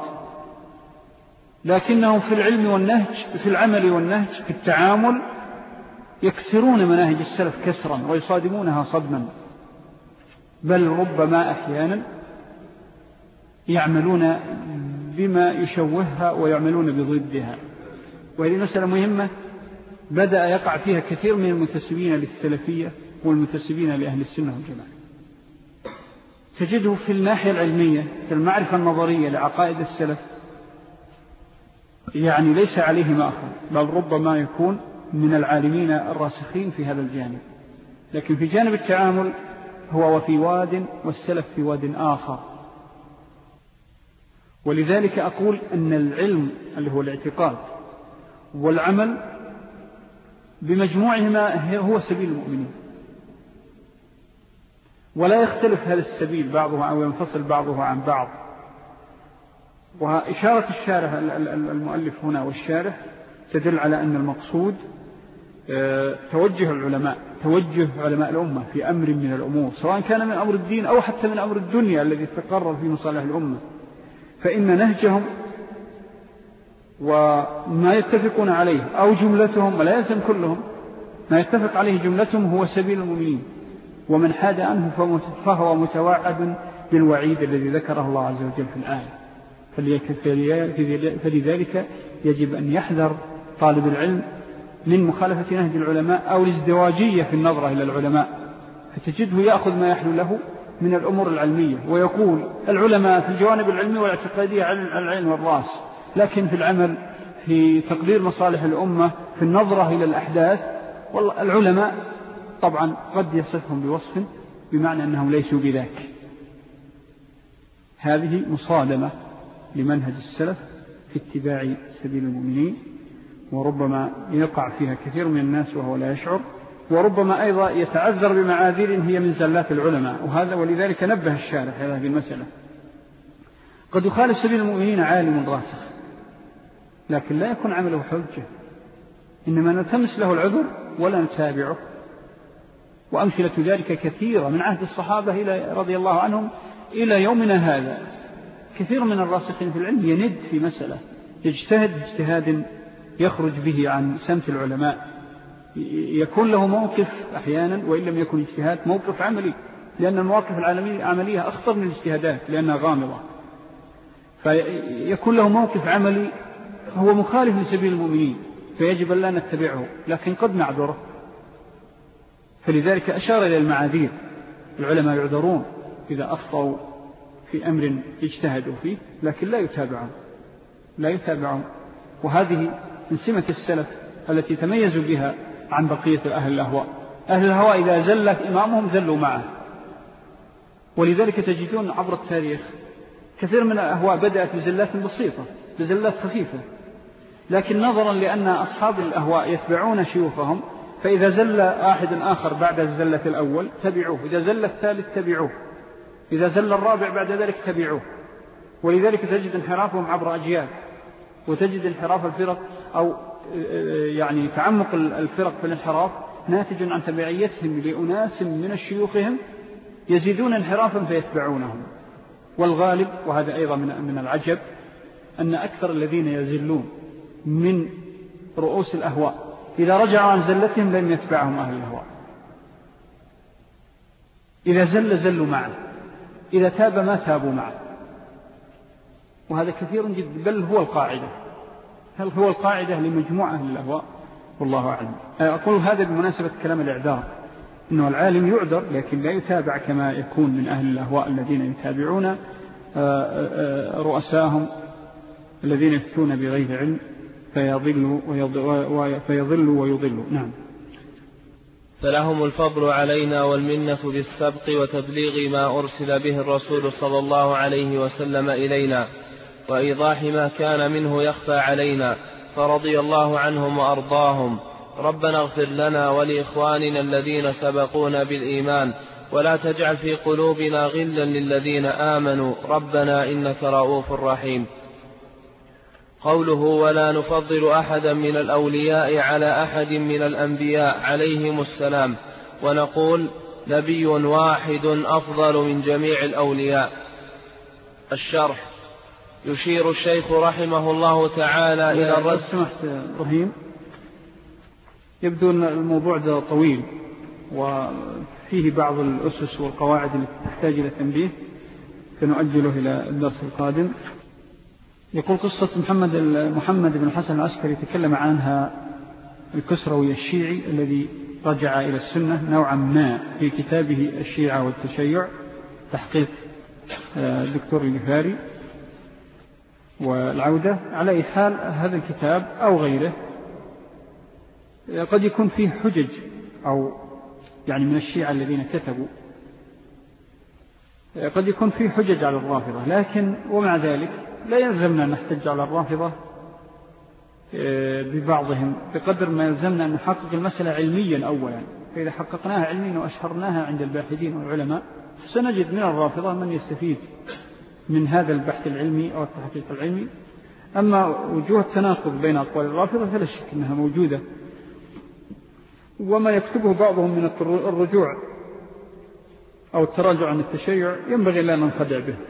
لكنهم في العلم والنهج، في العمل والنهج، في التعامل يكسرون مناهج السلف كسرا ويصادمونها صدما، بل ربما أحيانا يعملون بما يشوهها ويعملون بضدها. وهذه مسألة مهمة بدأ يقع فيها كثير من المنتسبين للسلفية والمنتسبين لأهل السنة والجماعة. تجده في الناحية العلمية، في المعرفة النظرية لعقائد السلف، يعني ليس عليه مأخذ، بل ربما يكون من العالمين الراسخين في هذا الجانب، لكن في جانب التعامل هو وفي واد والسلف في واد آخر. ولذلك أقول أن العلم اللي هو الاعتقاد والعمل بمجموعهما هو سبيل المؤمنين، ولا يختلف هذا السبيل بعضه أو ينفصل بعضه عن بعض. وإشارة الشارح المؤلف هنا والشارح تدل على أن المقصود توجه العلماء، توجه علماء الأمة في أمر من الأمور، سواء كان من أمر الدين أو حتى من أمر الدنيا الذي تقرر في مصالح الأمة، فإن نهجهم وما يتفقون عليه أو جملتهم، ولا يلزم كلهم، ما يتفق عليه جملتهم هو سبيل المؤمنين، ومن حاد عنه فهو متوعد بالوعيد الذي ذكره الله عز وجل في الآية. فلذلك يجب أن يحذر طالب العلم من مخالفة نهج العلماء أو الازدواجية في النظرة إلى العلماء، فتجده يأخذ ما يحلو له من الأمور العلمية ويقول العلماء في الجوانب العلمية والاعتقادية على العين والرأس، لكن في العمل، في تقدير مصالح الأمة، في النظرة إلى الأحداث، والله العلماء طبعا قد يصفهم بوصف بمعنى أنهم ليسوا بذاك. هذه مصادمة لمنهج السلف في اتباع سبيل المؤمنين، وربما يقع فيها كثير من الناس وهو لا يشعر، وربما أيضا يتعذر بمعاذير هي من زلات العلماء، وهذا ولذلك نبه الشارح على هذه المسألة. قد يخالف سبيل المؤمنين عالم راسخ، لكن لا يكون عمله حجة، إنما نلتمس له العذر ولا نتابعه. وأمثلة ذلك كثيرة من عهد الصحابة إلى رضي الله عنهم إلى يومنا هذا. كثير من الراسخين في العلم يند في مسألة، يجتهد اجتهاد يخرج به عن سمت العلماء، يكون له موقف أحيانا وإن لم يكن اجتهاد موقف عملي، لأن المواقف العملية أخطر من الاجتهادات لأنها غامضة، فيكون له موقف عملي هو مخالف لسبيل المؤمنين، فيجب أن لا نتبعه، لكن قد نعذره. فلذلك أشار إلى المعاذير، العلماء يعذرون إذا أخطأوا في أمر اجتهدوا فيه، لكن لا يتابعون لا يتابعون وهذه من سمة السلف التي تميزوا بها عن بقية أهل الأهواء. أهل الأهواء إذا زلت إمامهم زلوا معه، ولذلك تجدون عبر التاريخ كثير من الأهواء بدأت بزلات بسيطة، بزلات خفيفة، لكن نظرا لأن أصحاب الأهواء يتبعون شيوخهم، فإذا زل أحد آخر بعد الزلة الأول تبعوه، إذا زل الثالث تبعوه، إذا زل الرابع بعد ذلك تبعوه. ولذلك تجد انحرافهم عبر أجيال، وتجد انحراف الفرق أو يعني تعمق الفرق في الانحراف ناتج عن تبعيتهم لأناس من الشيوخهم يزيدون انحرافا فيتبعونهم. والغالب، وهذا أيضا من العجب، أن أكثر الذين يزلون من رؤوس الأهواء إذا رجعوا عن زلتهم لم يتبعهم أهل الأهواء، إذا زل زلوا معه، إذا تاب ما تابوا معه، وهذا كثير جدا، بل هو القاعدة هل هو القاعدة لمجموعة أهل الأهواء، والله أعلم. أقول هذا بمناسبة كلام الإعذار، إنه العالم يعذر لكن لا يتابع كما يكون من أهل الأهواء الذين يتابعون رؤساهم الذين يفتون بغير علم فيضلوا فيضلوا ويضلوا. نعم. فلهم الفضل علينا والمنة بالسبق وتبليغ ما أرسل به الرسول صلى الله عليه وسلم إلينا، وإيضاح ما كان منه يخفى علينا، فرضي الله عنهم وأرضاهم. ربنا اغفر لنا ولإخواننا الذين سبقونا بالإيمان ولا تجعل في قلوبنا غلا للذين آمنوا ربنا إنك رؤوف رحيم. قوله ولا نفضل أحدا من الأولياء على أحد من الأنبياء عليهم السلام، ونقول نبي واحد أفضل من جميع الأولياء. الشرح: يشير الشيخ رحمه الله تعالى إلى الرد. سمحت إبراهيم، يبدو أن الموضوع ده طويل وفيه بعض الأسس والقواعد التي تحتاج إلى تنبيه، فنؤجله إلى الدرس القادم. يقول قصة محمد محمد بن الحسن العسكري تكلم عنها الكسروي الشيعي الذي رجع إلى السنة نوعا ما في كتابه الشيعة والتشيع، تحقيق الدكتور الجفاري والعودة. على أي حال هذا الكتاب أو غيره قد يكون فيه حجج، أو يعني من الشيعة الذين كتبوا قد يكون فيه حجج على الرافضة، لكن ومع ذلك لا يلزمنا أن نحتج على الرافضة ببعضهم بقدر ما يلزمنا أن نحقق المسألة علميا أولا. فإذا حققناها علميا وأشهرناها عند الباحثين والعلماء سنجد من الرافضة من يستفيد من هذا البحث العلمي أو التحقيق العلمي. أما وجوه التناقض بين أقوال الرافضة فلا شك أنها موجودة، وما يكتبه بعضهم من الرجوع أو التراجع عن التشيع ينبغي لا ننخدع به.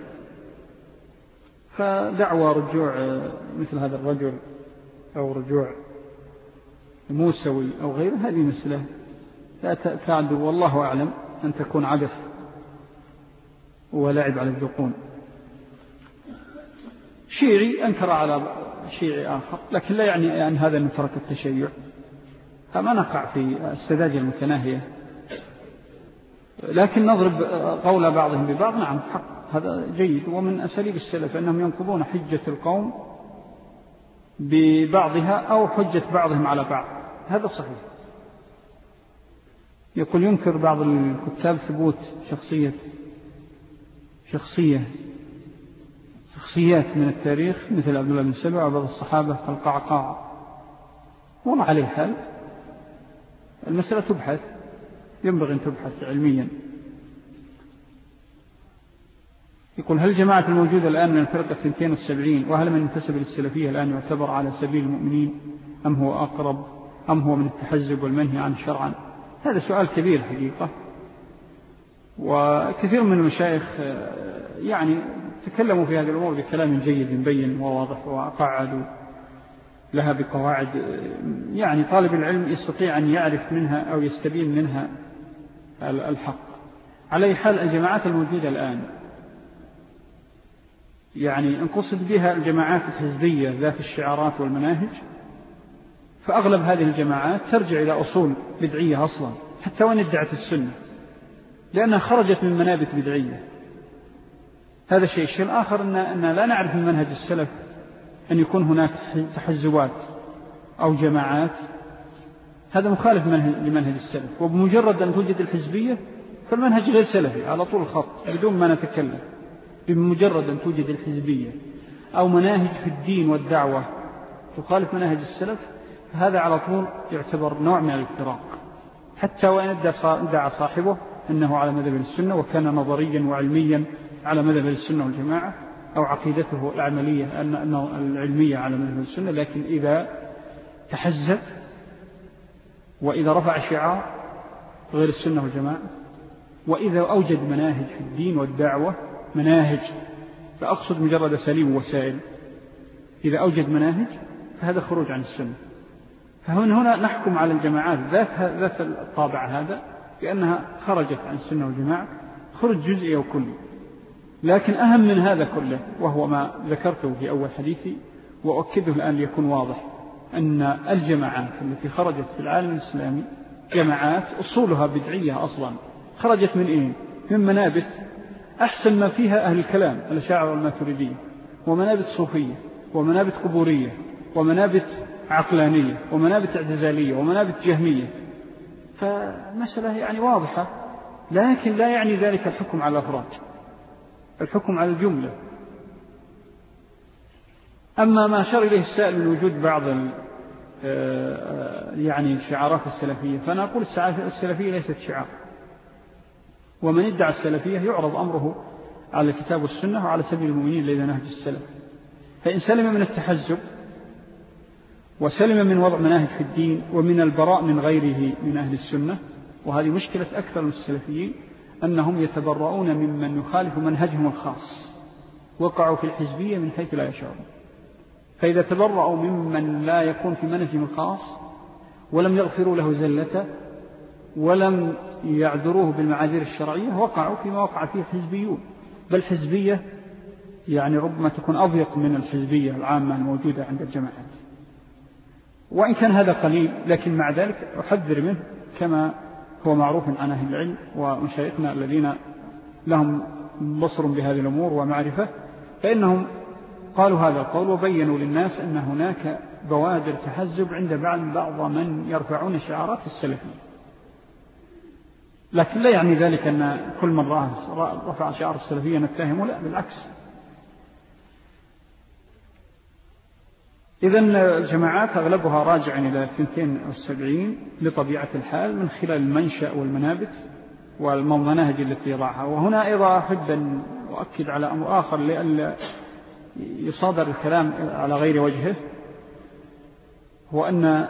فدعوى رجوع مثل هذا الرجل أو رجوع موسوي أو غيره هذه مسألة لا تعدو والله أعلم أن تكون عبث ولعب على الذقون. شيعي أنكر على شيعي آخر، لكن لا يعني أن هذا أن ترك التشيع، فما نقع في السذاجة المتناهية، لكن نضرب قول بعضهم ببعض. نعم حق، هذا جيد، ومن أساليب السلف أنهم ينقضون حجة القوم ببعضها أو حجة بعضهم على بعض، هذا صحيح. يقول ينكر بعض الكتاب ثبوت شخصية شخصية شخصيات من التاريخ مثل عبد الله بن سبع وبعض الصحابة كالقعقاع. وما عليه حال، المسألة تبحث، ينبغي أن تبحث علميا. يقول هل جماعة الموجودة الآن من الفرقة الثنتين والسبعين، وهل من انتسب للسلفية الآن يعتبر على سبيل المؤمنين أم هو أقرب أم هو من التحزب والمنهي عن شرعا؟ هذا سؤال كبير حقيقة، وكثير من المشايخ يعني تكلموا في هذه الأمور بكلام جيد مبين وواضح، وقعدوا لها بقواعد يعني طالب العلم يستطيع أن يعرف منها أو يستبين منها الحق. على أي حال الجماعات الموجودة الآن يعني انقصد بها الجماعات الحزبية ذات الشعارات والمناهج، فأغلب هذه الجماعات ترجع إلى أصول بدعية أصلا حتى وإن ادعت السنة، لأنها خرجت من منابت بدعية. هذا الشيء. الشيء الآخر أن, أن لا نعرف من منهج السلف أن يكون هناك تحزبات أو جماعات، هذا مخالف لمنهج السلف. وبمجرد أن توجد الحزبية فالمنهج غير سلفي على طول الخط بدون ما نتكلم. بمجرد أن توجد الحزبية أو مناهج في الدين والدعوة تخالف منهج السلف فهذا على طول يعتبر نوع من الافتراق، حتى وإن ادعى صاحبه أنه على مذهب السنة وكان نظريا وعلميا على مذهب السنة والجماعة، أو عقيدته العملية أنه العلمية على مذهب السنة، لكن إذا تحزب وإذا رفع شعار غير السنة والجماعة، وإذا أوجد مناهج في الدين والدعوة، مناهج فأقصد مجرد أساليب ووسائل، إذا أوجد مناهج فهذا خروج عن السنة. فهنا هنا نحكم على الجماعات ذات ذات الطابع هذا بأنها خرجت عن السنة والجماعة خرج جزئي وكلي. لكن أهم من هذا كله وهو ما ذكرته في أول حديثي وأكده الآن ليكون واضح، أن الجماعات التي خرجت في العالم الإسلامي جماعات أصولها بدعية أصلا، خرجت من إيه؟ من منابت أحسن ما فيها أهل الكلام الأشاعرة والماتريدية، ومنابت صوفية، ومنابت قبورية، ومنابت عقلانية، ومنابت اعتزالية، ومنابت جهمية. فمسألة يعني واضحة، لكن لا يعني ذلك الحكم على الأفراد، الحكم على الجملة. أما ما أشار إليه السائل من وجود بعض يعني الشعارات السلفية، فأنا أقول السلفية ليست شعار، ومن ادعى السلفية يعرض أمره على الكتاب والسنة وعلى سبيل المؤمنين الذين نهج السلف. فإن سلم من التحزب وسلم من وضع مناهج في الدين ومن البراء من غيره من أهل السنة، وهذه مشكلة أكثر من السلفيين أنهم يتبرؤون ممن يخالف منهجهم الخاص، وقعوا في الحزبية من حيث لا يشعرون. فإذا تبرؤوا ممن لا يكون في منهجهم الخاص ولم يغفروا له زلته ولم يعذروه بالمعاذير الشرعية، وقعوا فيما وقع فيه الحزبيون. بل حزبية يعني ربما تكون أضيق من الحزبية العامة الموجودة عند الجماعات، وإن كان هذا قليل، لكن مع ذلك أحذر منه كما هو معروف عن أهل العلم ومشايخنا الذين لهم بصر بهذه الأمور ومعرفة، فإنهم قالوا هذا القول وبينوا للناس أن هناك بوادر تحزب عند بعض من يرفعون شعارات السلفية. لكن لا يعني ذلك أن كل من رفع شعار السلفية نتهم، لا، بالعكس. إذن الجماعات أغلبها راجع إلى اثنتين وسبعين بطبيعة الحال من خلال المنشأ والمنابت والمناهج التي يضعها. وهنا أيضا أحب أن أؤكد على أمر آخر لأن يصادر الكلام على غير وجهه، هو أن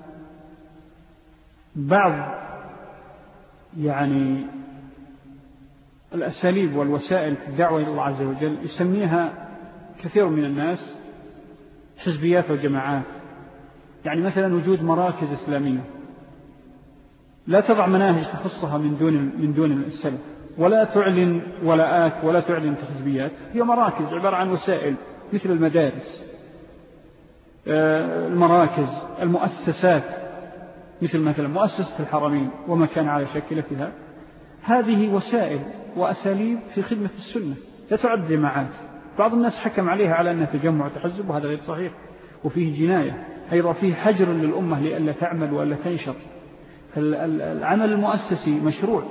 بعض يعني الأساليب والوسائل في الدعوة إلى الله عز وجل يسميها كثير من الناس حزبيات وجماعات. يعني مثلا وجود مراكز إسلامية لا تضع مناهج تخصها من دون من دون السلف، ولا تعلن ولاءات ولا تعلن حزبيات، هي مراكز عبارة عن وسائل مثل المدارس، المراكز، المؤسسات مثل مثلا مؤسسة الحرمين وما كان على شكلتها. هذه وسائل وأساليب في خدمة السنة لا تعد جماعات. بعض الناس حكم عليها على أنها تجمع وتحزب، وهذا غير صحيح، وفيه جناية أيضا، فيه حجر للأمة لألا تعمل وألا تنشط. العمل المؤسسي مشروع،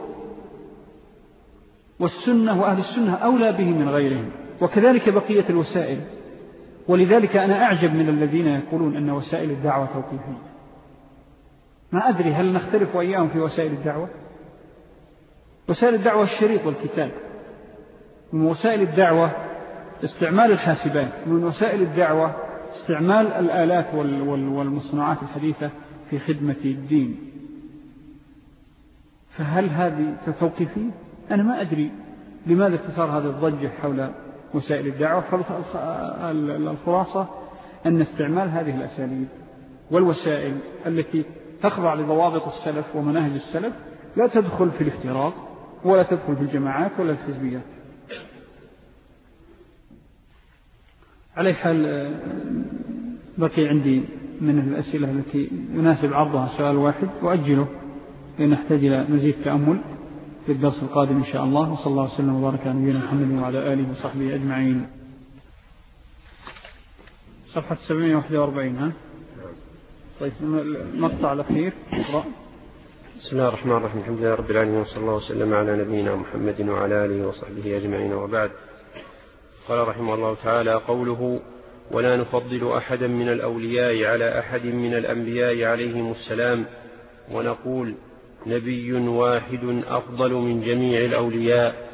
والسنة وأهل السنة أولى به من غيرهم، وكذلك بقية الوسائل. ولذلك أنا أعجب من الذين يقولون أن وسائل الدعوة توقيفية. ما أدري هل نختلف وإياهم في وسائل الدعوة؟ وسائل الدعوة الشريط والكتاب. من وسائل الدعوة استعمال الحاسبات، من وسائل الدعوة استعمال الآلات والمصنوعات الحديثة في خدمة الدين. فهل هذه توقيفية؟ أنا ما أدري لماذا تثار هذا الضجة حول وسائل الدعوة. فالخلاصة أن استعمال هذه الأساليب والوسائل التي تخضع لضوابط السلف ومناهج السلف لا تدخل في الافتراق ولا تدخل في الجماعات ولا الحزبيات. على حال بقي عندي من الأسئلة التي يناسب عرضها سؤال واحد وأجله لنحتاج إلى مزيد تأمل في الدرس القادم إن شاء الله. وصلى الله وسلم وبارك على نبينا محمد وعلى آله وصحبه أجمعين. صفحة سبعمائة وواحد وأربعين. ها طيب المقطع الأخير اقرأ. بسم الله الرحمن الرحيم. الحمد لله رب العالمين، وصلى الله وسلم على نبينا محمد وعلى آله وصحبه أجمعين، وبعد. قال رحمه الله تعالى: قوله: ولا نفضل أحدا من الأولياء على أحد من الأنبياء عليهم السلام، ونقول نبي واحد أفضل من جميع الأولياء.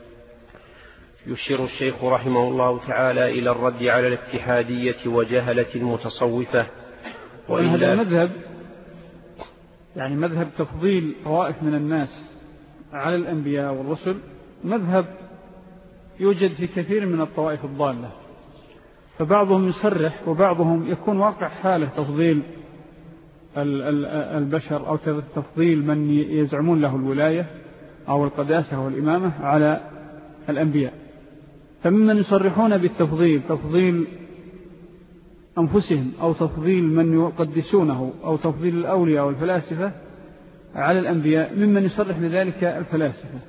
يشير الشيخ رحمه الله تعالى إلى الرد على الاتحادية وجهلة المتصوفة. وهذا مذهب يعني مذهب تفضيل طوائف من الناس على الأنبياء والرسل، مذهب يوجد في كثير من الطوائف الضالة. فبعضهم يصرح وبعضهم يكون واقع حاله تفضيل البشر أو تفضيل من يزعمون له الولاية أو القداسة والإمامة على الأنبياء. فممن يصرحون بالتفضيل تفضيل أنفسهم أو تفضيل من يقدسونه أو تفضيل الأولياء والفلاسفة على الأنبياء، ممن يصرح بذلك الفلاسفة.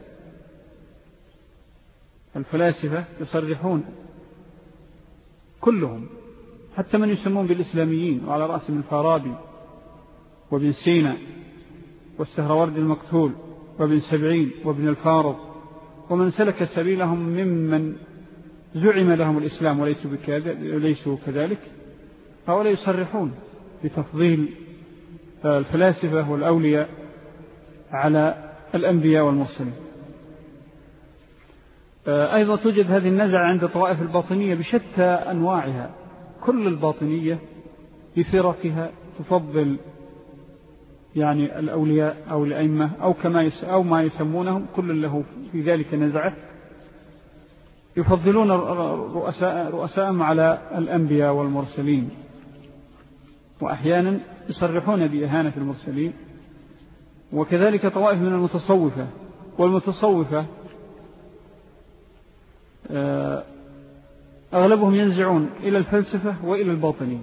الفلاسفة يصرحون كلهم، حتى من يسمون بالإسلاميين، وعلى رأسهم الفارابي وابن سينا والسهروردي المقتول وابن سبعين وابن الفارض ومن سلك سبيلهم ممن زعم لهم الإسلام وليسوا كذلك. هؤلاء يصرحون بتفضيل الفلاسفة والأولياء على الأنبياء والمرسلين. أيضا توجد هذه النزعة عند الطوائف الباطنية بشتى أنواعها. كل الباطنية بفرقها تفضل يعني الأولياء أو الأئمة أو كما يس أو ما يسمونهم، كل له في ذلك نزعة، يفضلون رؤساء رؤساءهم على الأنبياء والمرسلين، وأحيانا يصرحون بإهانة المرسلين. وكذلك طوائف من المتصوفة، والمتصوفة أغلبهم ينزعون إلى الفلسفة وإلى الباطنية،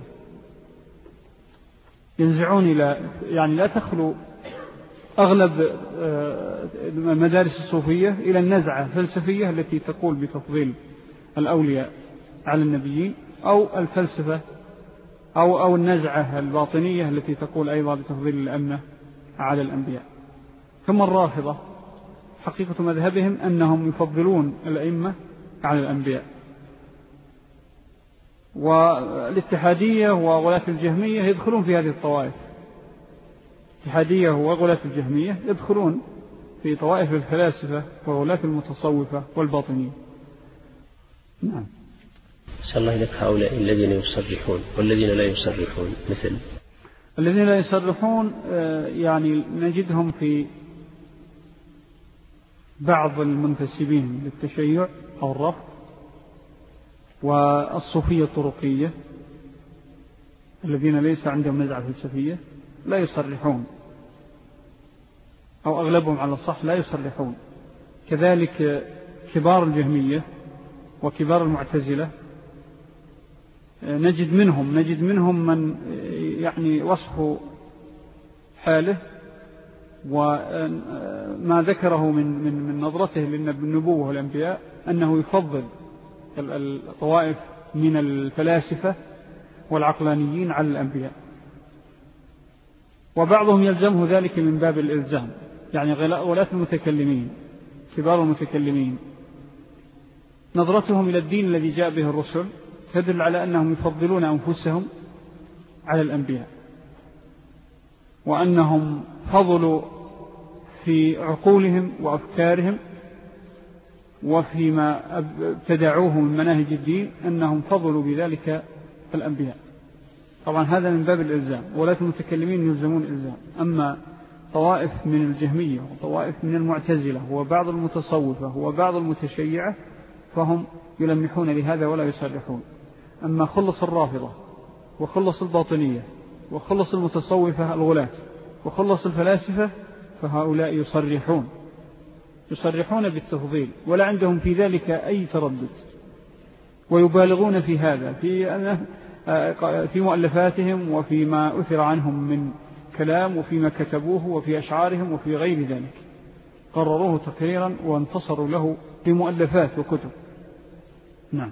ينزعون إلى يعني لا تخلو أغلب مدارس الصوفية إلى النزعة الفلسفية التي تقول بتفضيل الأولياء على النبيين، أو الفلسفة أو أو النزعة الباطنية التي تقول أيضا بتفضيل الأمة على الأنبياء. ثم الرافضة حقيقة مذهبهم أنهم يفضلون الأئمة على الأنبياء. والاتحادية وغلاة الجهمية يدخلون في هذه الطوائف، الاتحادية وغلاة الجهمية يدخلون في طوائف الفلاسفة وغلاة المتصوفة والباطنية. نعم. صلى الله لك هؤلاء الذين يصرحون والذين لا يصرحون، مثل الذين لا يصرحون يعني نجدهم في بعض المنتسبين للتشيع أو الرفض والصوفية الطرقية الذين ليس عندهم نزعة فلسفية لا يصرحون، أو أغلبهم على الصح لا يصرحون. كذلك كبار الجهمية وكبار المعتزلة نجد منهم نجد منهم من يعني وصف حاله وما ذكره من من من نظرته للنبوة والأنبياء أنه يفضل الطوائف من الفلاسفة والعقلانيين على الأنبياء، وبعضهم يلزمه ذلك من باب الإلزام، يعني غلاة المتكلمين كبار المتكلمين نظرتهم إلى الدين الذي جاء به الرسل تدل على أنهم يفضلون أنفسهم على الأنبياء، وأنهم فضلوا في عقولهم وأفكارهم وفيما ابتدعوه من مناهج الدين أنهم فضلوا بذلك الأنبياء. طبعا هذا من باب الإلزام، ولاة المتكلمين يلزمون الإلزام. أما طوائف من الجهمية وطوائف من المعتزلة وبعض المتصوفة وبعض المتشيعة فهم يلمحون لهذا ولا يصرحون. أما خلص الرافضة وخلص الباطنية وخلص المتصوفة الغلاة وخلص الفلاسفة فهؤلاء يصرحون يصرحون بالتفضيل ولا عندهم في ذلك أي تردد، ويبالغون في هذا في في مؤلفاتهم وفيما أثر عنهم من كلام وفيما كتبوه وفي أشعارهم وفي غير ذلك، قرروه تقريرا وانتصروا له بمؤلفات وكتب. نعم.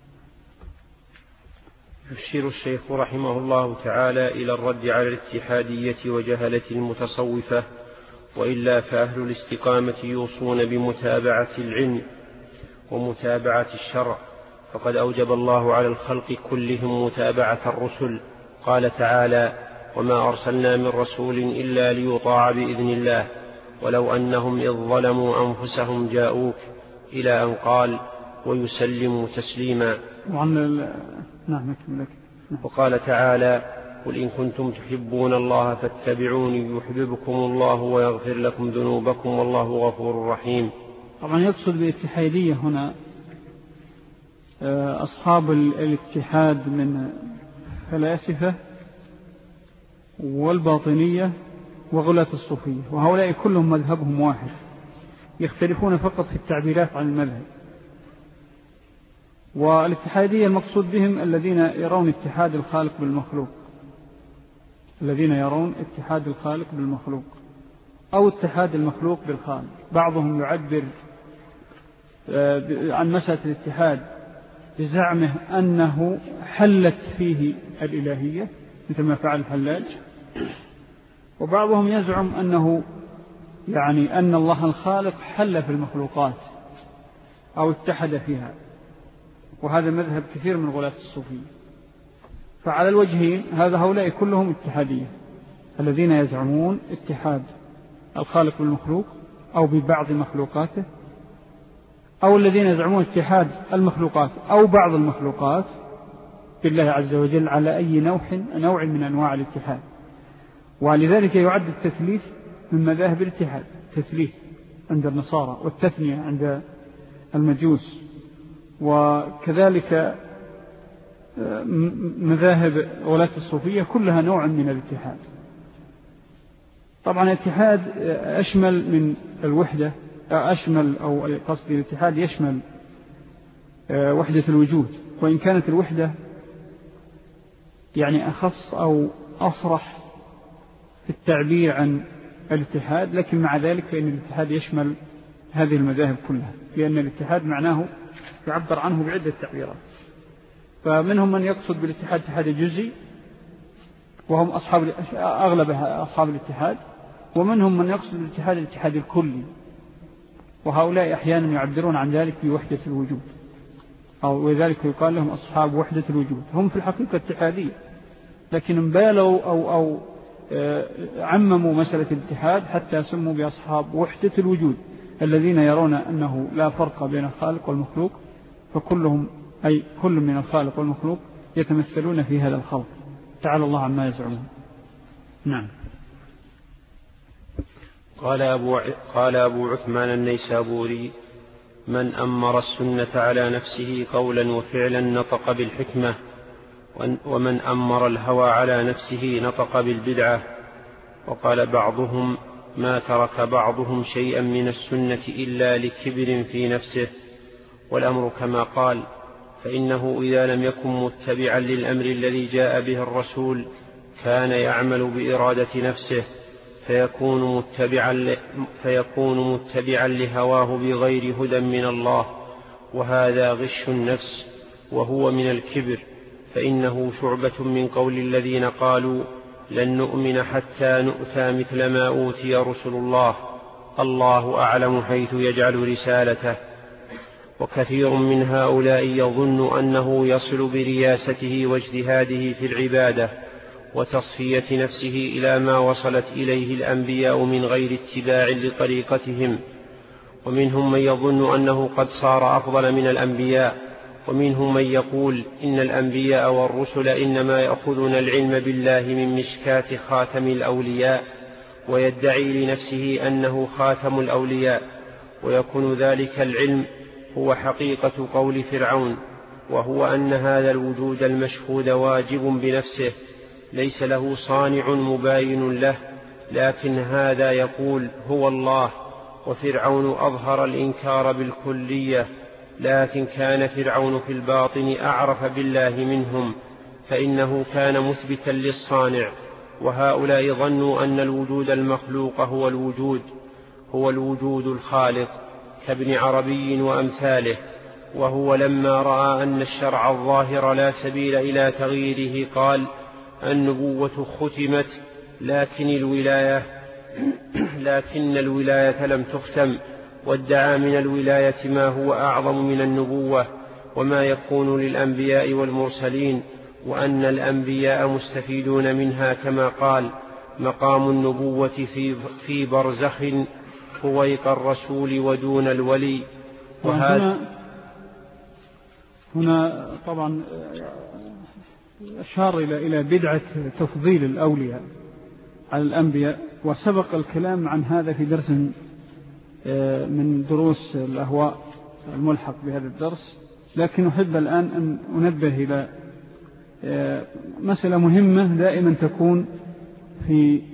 يشير الشيخ رحمه الله تعالى إلى الرد على الاتحادية وجهلة المتصوفة، وإلا فأهل الاستقامة يوصون بمتابعة العلم ومتابعة الشرع، فقد أوجب الله على الخلق كلهم متابعة الرسل. قال تعالى: وما أرسلنا من رسول إلا ليطاع بإذن الله ولو أنهم إذ ظلموا أنفسهم جاءوك، إلى أن قال: ويسلموا تسليما. نعم. وقال تعالى: قل إن كنتم تحبون الله فاتبعوني يحببكم الله ويغفر لكم ذنوبكم والله غفور رحيم. طبعا يقصد بالاتحادية هنا أصحاب الاتحاد من فلاسفة والباطنية وغلاة الصوفية، وهؤلاء كلهم مذهبهم واحد، يختلفون فقط في التعبيرات عن المذهب. والاتحادية المقصود بهم الذين يرون اتحاد الخالق بالمخلوق الذين يرون اتحاد الخالق بالمخلوق أو اتحاد المخلوق بالخالق. بعضهم يعبر عن مسألة الاتحاد بزعمه أنه حلت فيه الإلهية مثل ما فعل الحلاج، وبعضهم يزعم أنه يعني أن الله الخالق حل في المخلوقات أو اتحد فيها، وهذا مذهب كثير من غلاة الصوفية. فعلى الوجهين هذا هؤلاء كلهم اتحادية، الذين يزعمون اتحاد الخالق بالمخلوق أو ببعض مخلوقاته، أو الذين يزعمون اتحاد المخلوقات أو بعض المخلوقات بالله عز وجل على أي نوع نوع من أنواع الاتحاد. ولذلك يعد التثليث من مذاهب الاتحاد، التثليث عند النصارى والتثنية عند المجوس، وكذلك مذاهب ولاة الصوفية كلها نوع من الاتحاد. طبعا الاتحاد أشمل من الوحدة، أشمل أو قصد الاتحاد يشمل وحدة الوجود، وإن كانت الوحدة يعني أخص أو أصرح في التعبير عن الاتحاد، لكن مع ذلك فإن الاتحاد يشمل هذه المذاهب كلها، لأن الاتحاد معناه يعبر عنه بعدة تعبيرات. فمنهم من يقصد بالاتحاد اتحاد الجزئي وهم أصحاب أغلبها أصحاب الاتحاد، ومنهم من يقصد بالاتحاد الاتحاد الكلي، وهؤلاء أحيانا يعبرون عن ذلك بوحدة الوجود، أو وذلك يقال لهم أصحاب وحدة الوجود. هم في الحقيقة اتحادية، لكن انبالوا أو, أو عمموا مسألة الاتحاد حتى سموا بأصحاب وحدة الوجود، الذين يرون أنه لا فرق بين الخالق والمخلوق، فكلهم أي كل من الخالق والمخلوق يتمثلون في هذا الخلق، تعالى الله عما يزعمون. نعم. قال أبو, قال أبو عثمان النيسابوري: من أمر السنة على نفسه قولا وفعلا نطق بالحكمة، ومن أمر الهوى على نفسه نطق بالبدعة. وقال بعضهم: ما ترك بعضهم شيئا من السنة إلا لكبر في نفسه. والأمر كما قال، فإنه إذا لم يكن متبعا للأمر الذي جاء به الرسول كان يعمل بإرادة نفسه، فيكون متبعا, فيكون متبعا لهواه بغير هدى من الله، وهذا غش النفس وهو من الكبر، فإنه شعبة من قول الذين قالوا: لن نؤمن حتى نؤتى مثل ما أوتي رسل الله، الله أعلم حيث يجعل رسالته. وكثير من هؤلاء يظن أنه يصل برياسته واجتهاده في العبادة وتصفية نفسه إلى ما وصلت إليه الأنبياء من غير اتباع لطريقتهم. ومنهم من يظن أنه قد صار أفضل من الأنبياء، ومنهم من يقول إن الأنبياء والرسل إنما يأخذون العلم بالله من مشكاة خاتم الأولياء، ويدعي لنفسه أنه خاتم الأولياء، ويكون ذلك العلم هو حقيقة قول فرعون، وهو أن هذا الوجود المشهود واجب بنفسه ليس له صانع مباين له، لكن هذا يقول هو الله. وفرعون أظهر الإنكار بالكلية، لكن كان فرعون في الباطن أعرف بالله منهم، فإنه كان مثبتا للصانع. وهؤلاء ظنوا أن الوجود المخلوق هو الوجود هو الوجود الخالق كابن عربي وأمثاله، وهو لما رأى أن الشرع الظاهر لا سبيل إلى تغييره قال: النبوة ختمت لكن الولاية لكن الولاية لم تختم، وادعى من الولاية ما هو أعظم من النبوة وما يكون للأنبياء والمرسلين، وأن الأنبياء مستفيدون منها، كما قال: مقام النبوة في, في برزخ فويق الرسول ودون الولي. وهذا هنا طبعا أشار إلى إلى بدعة تفضيل الأولياء على الأنبياء، وسبق الكلام عن هذا في درس من دروس الأهواء الملحق بهذا الدرس، لكن أحب الآن أن أنبه إلى مسألة مهمة دائما تكون في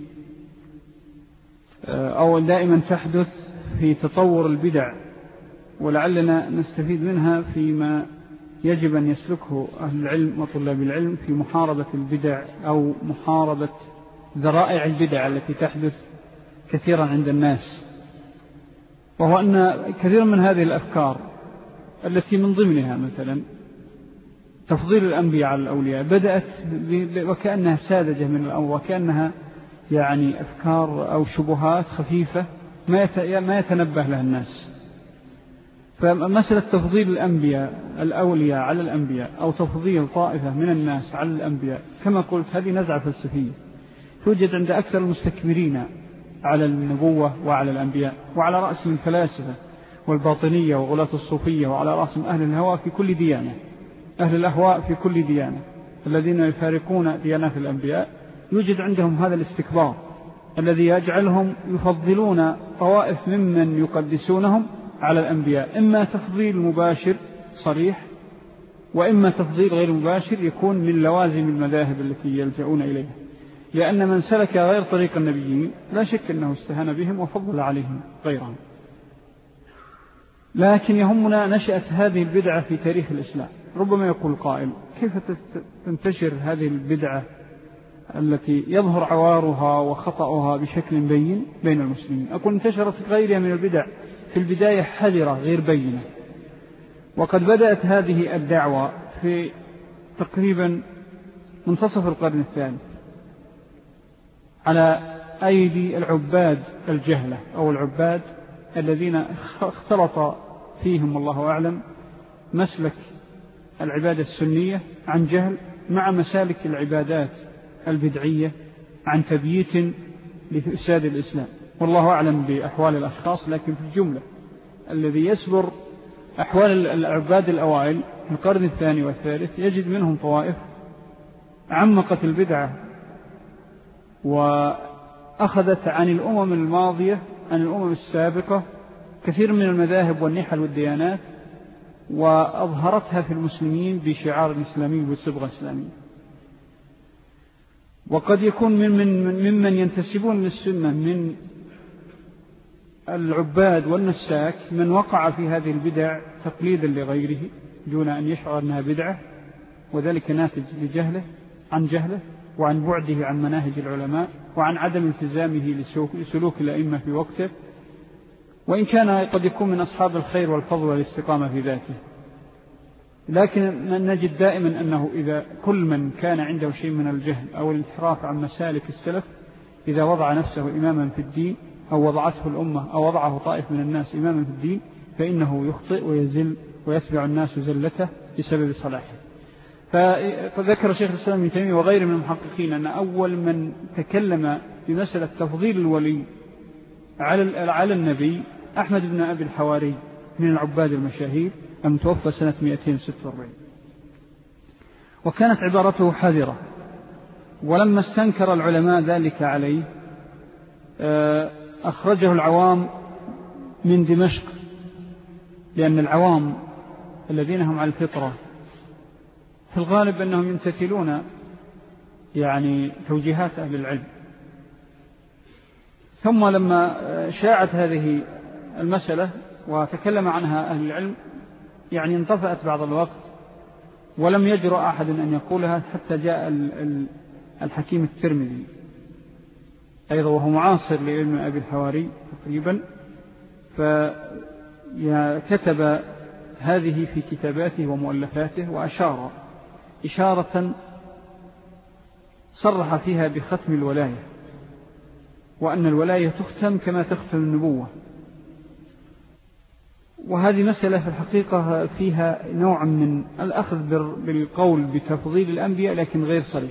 أو دائما تحدث في تطور البدع، ولعلنا نستفيد منها فيما يجب أن يسلكه أهل العلم وطلاب العلم في محاربة البدع أو محاربة ذرائع البدع التي تحدث كثيرا عند الناس. وهو أن كثيرا من هذه الأفكار التي من ضمنها مثلا تفضيل الأنبياء على الأولياء بدأت وكأنها ساذجة من الأول، وكأنها يعني أفكار أو شبهات خفيفة ما يتنبه لها الناس. فمسألة تفضيل الأنبياء الأولياء على الأنبياء أو تفضيل طائفة من الناس على الأنبياء كما قلت هذه نزعة فلسفية توجد عند أكثر المستكبرين على النبوة وعلى الأنبياء، وعلى رأس من فلاسفة والباطنية وغلاة الصوفية، وعلى رأسهم أهل الهواء في كل ديانة، أهل الأهواء في كل ديانة الذين يفارقون ديانات الأنبياء، يوجد عندهم هذا الاستكبار الذي يجعلهم يفضلون طوائف ممن يقدسونهم على الأنبياء، إما تفضيل مباشر صريح، وإما تفضيل غير مباشر يكون من لوازم المذاهب التي يلجؤون إليها، لأن من سلك غير طريق النبيين لا شك أنه استهان بهم وفضل عليهم غيرهم. لكن يهمنا نشأة هذه البدعة في تاريخ الإسلام. ربما يقول قائل: كيف تنتشر هذه البدعة التي يظهر عوارها وخطأها بشكل بين بين المسلمين؟ أقول: انتشرت غيرها من البدع في البداية حذرة غير بينة، وقد بدأت هذه الدعوة في تقريبا منتصف القرن الثالث على أيدي العباد الجهلة أو العباد الذين اختلط فيهم الله أعلم مسلك العبادة السنية عن جهل مع مسالك العبادات البدعية عن تبييت لفساد الإسلام. والله أعلم بأحوال الأشخاص، لكن في الجملة الذي يسبر أحوال العباد الأوائل في القرن الثاني والثالث يجد منهم طوائف عمقت البدعة وأخذت عن الأمم الماضية عن الأمم السابقة كثير من المذاهب والنحل والديانات، وأظهرتها في المسلمين بشعار الإسلامي والصبغة الإسلامية. وقد يكون من من ممن ينتسبون للسنة من العباد والنساك من وقع في هذه البدع تقليدا لغيره دون أن يشعر أنها بدعة، وذلك ناتج لجهله عن جهله وعن بعده عن مناهج العلماء وعن عدم التزامه لسلوك الأئمة في وقته، وإن كان قد يكون من أصحاب الخير والفضل والاستقامة في ذاته. لكن نجد دائما أنه إذا كل من كان عنده شيء من الجهل أو الانحراف عن مسالك السلف إذا وضع نفسه إماما في الدين أو وضعته الأمة أو وضعه طائف من الناس إماما في الدين فإنه يخطئ ويزل ويتبع الناس زلته بسبب صلاحه. فذكر شيخ الإسلام ابن تيمية وغيره من المحققين أن أول من تكلم بمسألة تفضيل الولي على النبي أحمد بن أبي الحواري من العباد المشاهير المتوفى سنة مئتين وستة وأربعين، وكانت عبارته حذرة. ولما استنكر العلماء ذلك عليه أخرجه العوام من دمشق، لأن العوام الذين هم على الفطرة في الغالب أنهم يمتثلون يعني توجيهات أهل العلم. ثم لما شاعت هذه المسألة وتكلم عنها أهل العلم يعني انطفأت بعض الوقت ولم يجرؤ أحد أن يقولها حتى جاء الحكيم الترمذي أيضا وهو معاصر لابن أبي الحواري تقريبا، فكتب هذه في كتاباته ومؤلفاته وأشار إشارة صرح فيها بختم الولاية، وأن الولاية تختم كما تختم النبوة. وهذه مسألة في الحقيقة فيها نوع من الأخذ بالقول بتفضيل الأنبياء لكن غير صريح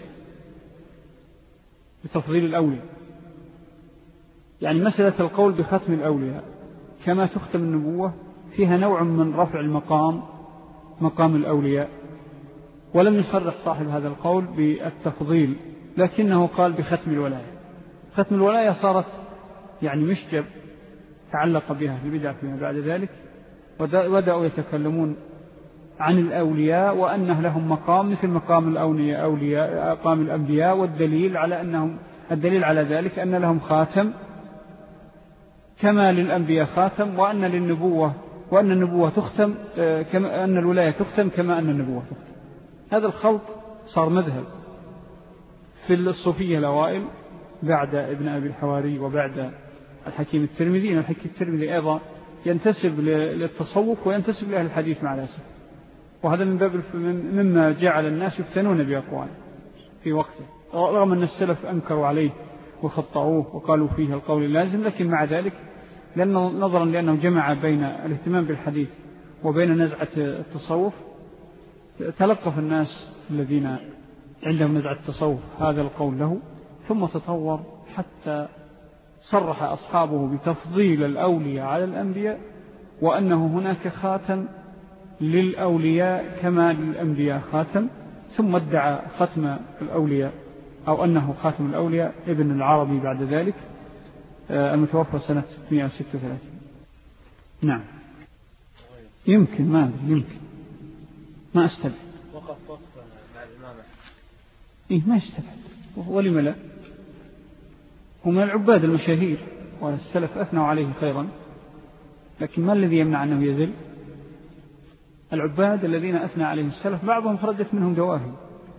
بتفضيل الأولياء. يعني مسألة القول بختم الأولياء كما تختم النبوة فيها نوع من رفع المقام مقام الأولياء، ولم يصرح صاحب هذا القول بالتفضيل لكنه قال بختم الولاية. ختم الولاية صارت يعني مشجب تعلق بها في البدع فيما بعد ذلك، وبدأوا يتكلمون عن الأولياء وأنه لهم مقام مثل مقام الأولياء أولياء مقام الأنبياء، والدليل على أنهم الدليل على ذلك أن لهم خاتم كما للأنبياء خاتم، وأن للنبوة وأن النبوة تختم كما أن الولاية تختم كما أن النبوة تختم. هذا الخلط صار مذهب في الصوفية الأوائل بعد ابن أبي الحواري وبعد الحكيم الترمذي. الحكيم الترمذي أيضا ينتسب للتصوف وينتسب لأهل الحديث مع الأسف، وهذا من باب مما جعل الناس يفتنون بأقواله في وقته، رغم أن السلف أنكروا عليه وخطأوه وقالوا فيه القول اللازم، لكن مع ذلك لأنه نظرا لأنه جمع بين الاهتمام بالحديث وبين نزعة التصوف تلقف الناس الذين عندهم نزعة التصوف هذا القول له، ثم تطور حتى صرح أصحابه بتفضيل الأولياء على الأنبياء وأنه هناك خاتم للأولياء كما للأنبياء خاتم، ثم ادعى ختم الأولياء أو أنه خاتم الأولياء ابن العربي بعد ذلك المتوفى سنة ستمائة وستة وثلاثين. نعم يمكن، ما يمكن ما استبعد. وقف وقف مع الإمامة إيه ما استبعد، ولم لا؟ ومن العباد المشاهير والسلف أثنوا عليه خيرا، لكن ما الذي يمنع أنه يزل؟ العباد الذين أثنى عليهم السلف بعضهم خرجت منهم دواهي،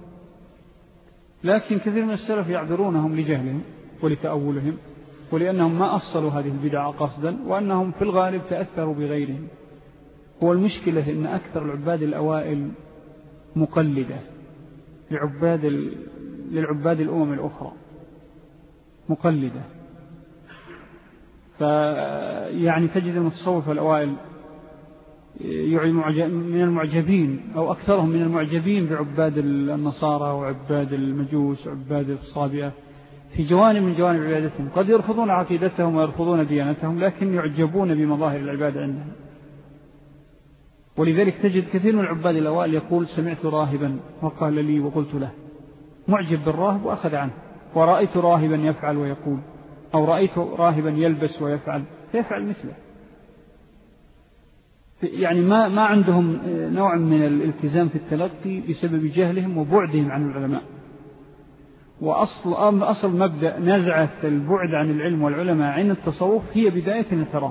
لكن كثير من السلف يعذرونهم لجهلهم ولتأولهم ولأنهم ما أصلوا هذه البدع قصدا، وأنهم في الغالب تأثروا بغيرهم. هو المشكلة أن أكثر العباد الأوائل مقلدة لعباد ال... للعباد الأمم الأخرى، مقلدة. فيعني تجد المتصوفة الأوائل من المعجبين أو أكثرهم من المعجبين بعباد النصارى وعباد المجوس وعباد الصابئة في جوانب من جوانب عبادتهم. قد يرفضون عقيدتهم ويرفضون ديانتهم، لكن يعجبون بمظاهر العبادة عندهم. ولذلك تجد كثير من العباد الأوائل يقول سمعت راهبا وقال لي وقلت له، معجب بالراهب وأخذ عنه. ورأيت راهبا يفعل ويقول، أو رأيت راهبا يلبس ويفعل فيفعل مثله. يعني ما ما عندهم نوع من الالتزام في التلقي بسبب جهلهم وبعدهم عن العلماء. وأصل أصل مبدأ نزعة البعد عن العلم والعلماء عن التصوف هي بداية الانحراف،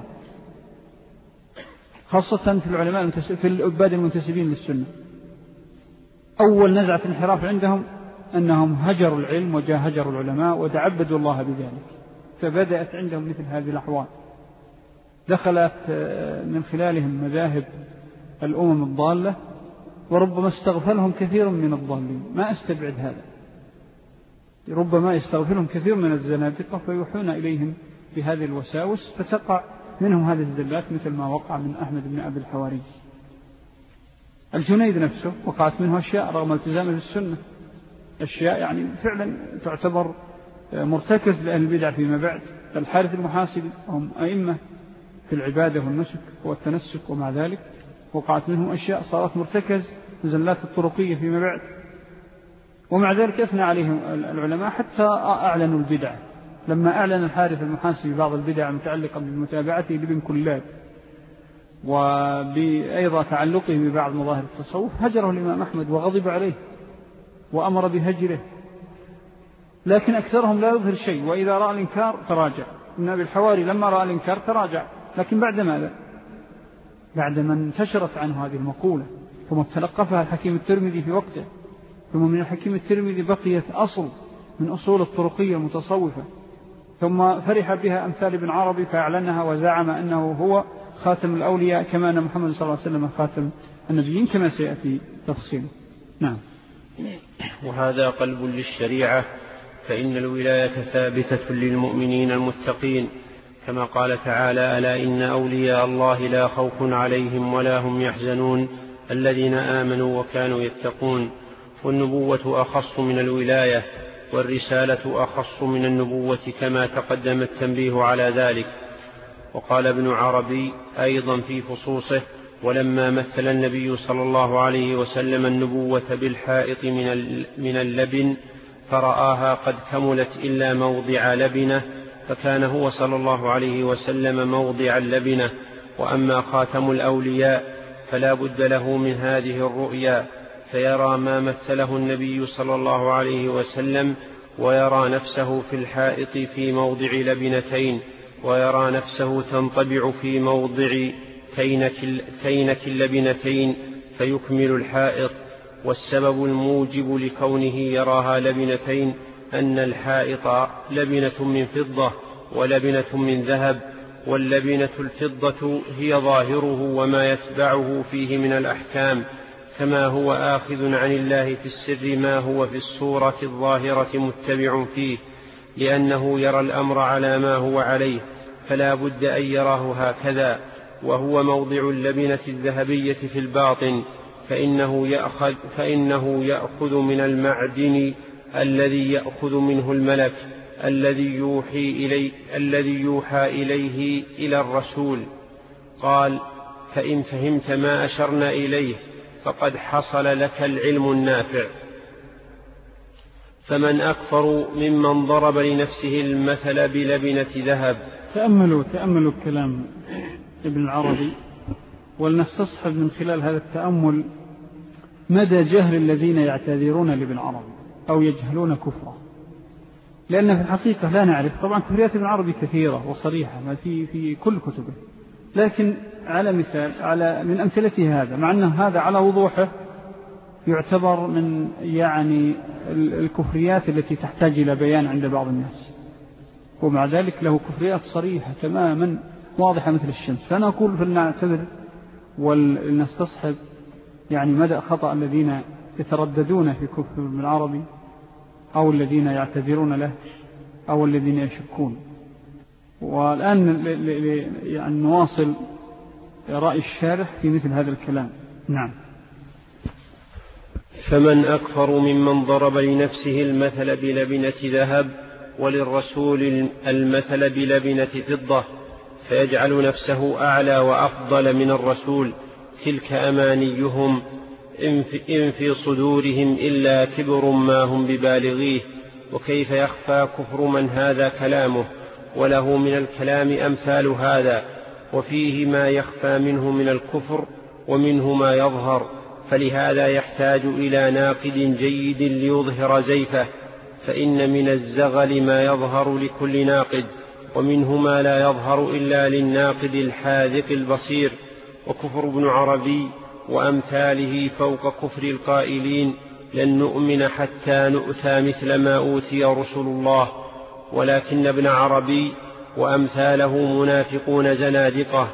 خاصة في العلماء في العباد المنتسبين للسنة. أول نزعة انحراف عندهم أنهم هجروا العلم وجاهجروا العلماء وتعبدوا الله بذلك، فبدأت عندهم مثل هذه الأحوال. دخلت من خلالهم مذاهب الأمم الضالة، وربما استغفلهم كثير من الضالين، ما أستبعد هذا. ربما يستغفلهم كثير من الزنادقة فيوحون إليهم بهذه الوساوس، فتقع منهم هذه الزلات مثل ما وقع من أحمد بن أبي الحواري. الجنيد نفسه وقعت منه أشياء رغم التزامه بالسنة، أشياء يعني فعلا تعتبر مرتكز لأهل البدع فيما بعد. الحارث المحاسبي هم أئمة في العبادة والنسك والتنسك، ومع ذلك وقعت منهم أشياء صارت مرتكز زلات الطرقية فيما بعد. ومع ذلك أثنى عليهم العلماء حتى أعلنوا البدع. لما أعلن الحارث المحاسبي بعض البدع متعلقة بمتابعته لابن كلاد وبأيضا تعلقه ببعض مظاهر التصوف، هجره الإمام أحمد وغضب عليه وأمر بهجره. لكن أكثرهم لا يظهر شيء، وإذا رأى الإنكار تراجع. ابن أبي الحواري لما رأى الإنكار تراجع، لكن بعد ماذا؟ بعد ما انتشرت عنه هذه المقولة، ثم تلقفها الحكيم الترمذي في وقته، ثم من الحكيم الترمذي بقيت أصل من أصول الطرقية المتصوفة، ثم فرح بها أمثال ابن عربي فأعلنها وزعم أنه هو خاتم الأولياء كما أن محمد صلى الله عليه وسلم خاتم النبيين كما سيأتي تفصيله. نعم. وهذا قلب للشريعة، فإن الولاية ثابتة للمؤمنين المتقين، كما قال تعالى: ألا إن أولياء الله لا خوف عليهم ولا هم يحزنون الذين آمنوا وكانوا يتقون. والنبوة أخص من الولاية، والرسالة أخص من النبوة، كما تقدم التنبيه على ذلك. وقال ابن عربي أيضا في فصوصه: ولما مثل النبي صلى الله عليه وسلم النبوة بالحائط من اللبن فرآها قد كملت إلا موضع لبنة، فكان هو صلى الله عليه وسلم موضع اللبنة. وأما خاتم الأولياء فلا بد له من هذه الرؤيا، فيرى ما مثله النبي صلى الله عليه وسلم، ويرى نفسه في الحائط في موضع لبنتين، ويرى نفسه تنطبع في موضع تينك اللبنتين فيكمل الحائط. والسبب الموجب لكونه يراها لبنتين أن الحائط لبنة من فضة ولبنة من ذهب، واللبنة الفضة هي ظاهره وما يتبعه فيه من الأحكام، كما هو آخذ عن الله في السر ما هو في الصورة الظاهرة متبع فيه، لأنه يرى الأمر على ما هو عليه، فلا بد أن يراه هكذا. وهو موضع اللبنة الذهبية في الباطن، فإنه يأخذ, فإنه يأخذ من المعدن الذي يأخذ منه الملك الذي يوحي إليه, الذي يوحى إليه إلى الرسول. قال: فإن فهمت ما أشرنا إليه فقد حصل لك العلم النافع. فمن أكفر ممن ضرب لنفسه المثل بلبنة ذهب. تأملوا تأملوا كلام ابن العربي، ولنستصحب من خلال هذا التأمل مدى جهل الذين يعتذرون لابن عربي أو يجهلون كفره، لأن في الحقيقة لا نعرف. طبعا كفريات ابن عربي كثيرة وصريحة ما في في كل كتبه، لكن على مثال على من أمثلته هذا، مع أن هذا على وضوحه يعتبر من يعني الكفريات التي تحتاج إلى بيان عند بعض الناس، ومع ذلك له كفريات صريحة تماما واضحة مثل الشمس. فأنا أقول فلنعتذر ولنستصحب يعني مدى خطأ الذين يترددون في كفر ابن العربي أو الذين يعتذرون له أو الذين يشكون. والآن يعني نواصل رأي الشارح في مثل هذا الكلام. نعم. فمن أكفر ممن ضرب لنفسه المثل بلبنة ذهب وللرسول المثل بلبنة فضة فيجعل نفسه أعلى وأفضل من الرسول، تلك أمانيهم إن في صدورهم إلا كبر ما هم ببالغيه. وكيف يخفى كفر من هذا كلامه وله من الكلام أمثال هذا، وفيه ما يخفى منه من الكفر ومنه ما يظهر، فلهذا يحتاج إلى ناقد جيد ليظهر زيفه، فإن من الزغل ما يظهر لكل ناقد، ومنه ما لا يظهر إلا للناقد الحاذق البصير. وكفر ابن عربي وأمثاله فوق كفر القائلين لن نؤمن حتى نؤتى مثل ما أوتي رسل الله. ولكن ابن عربي وأمثاله منافقون زنادقة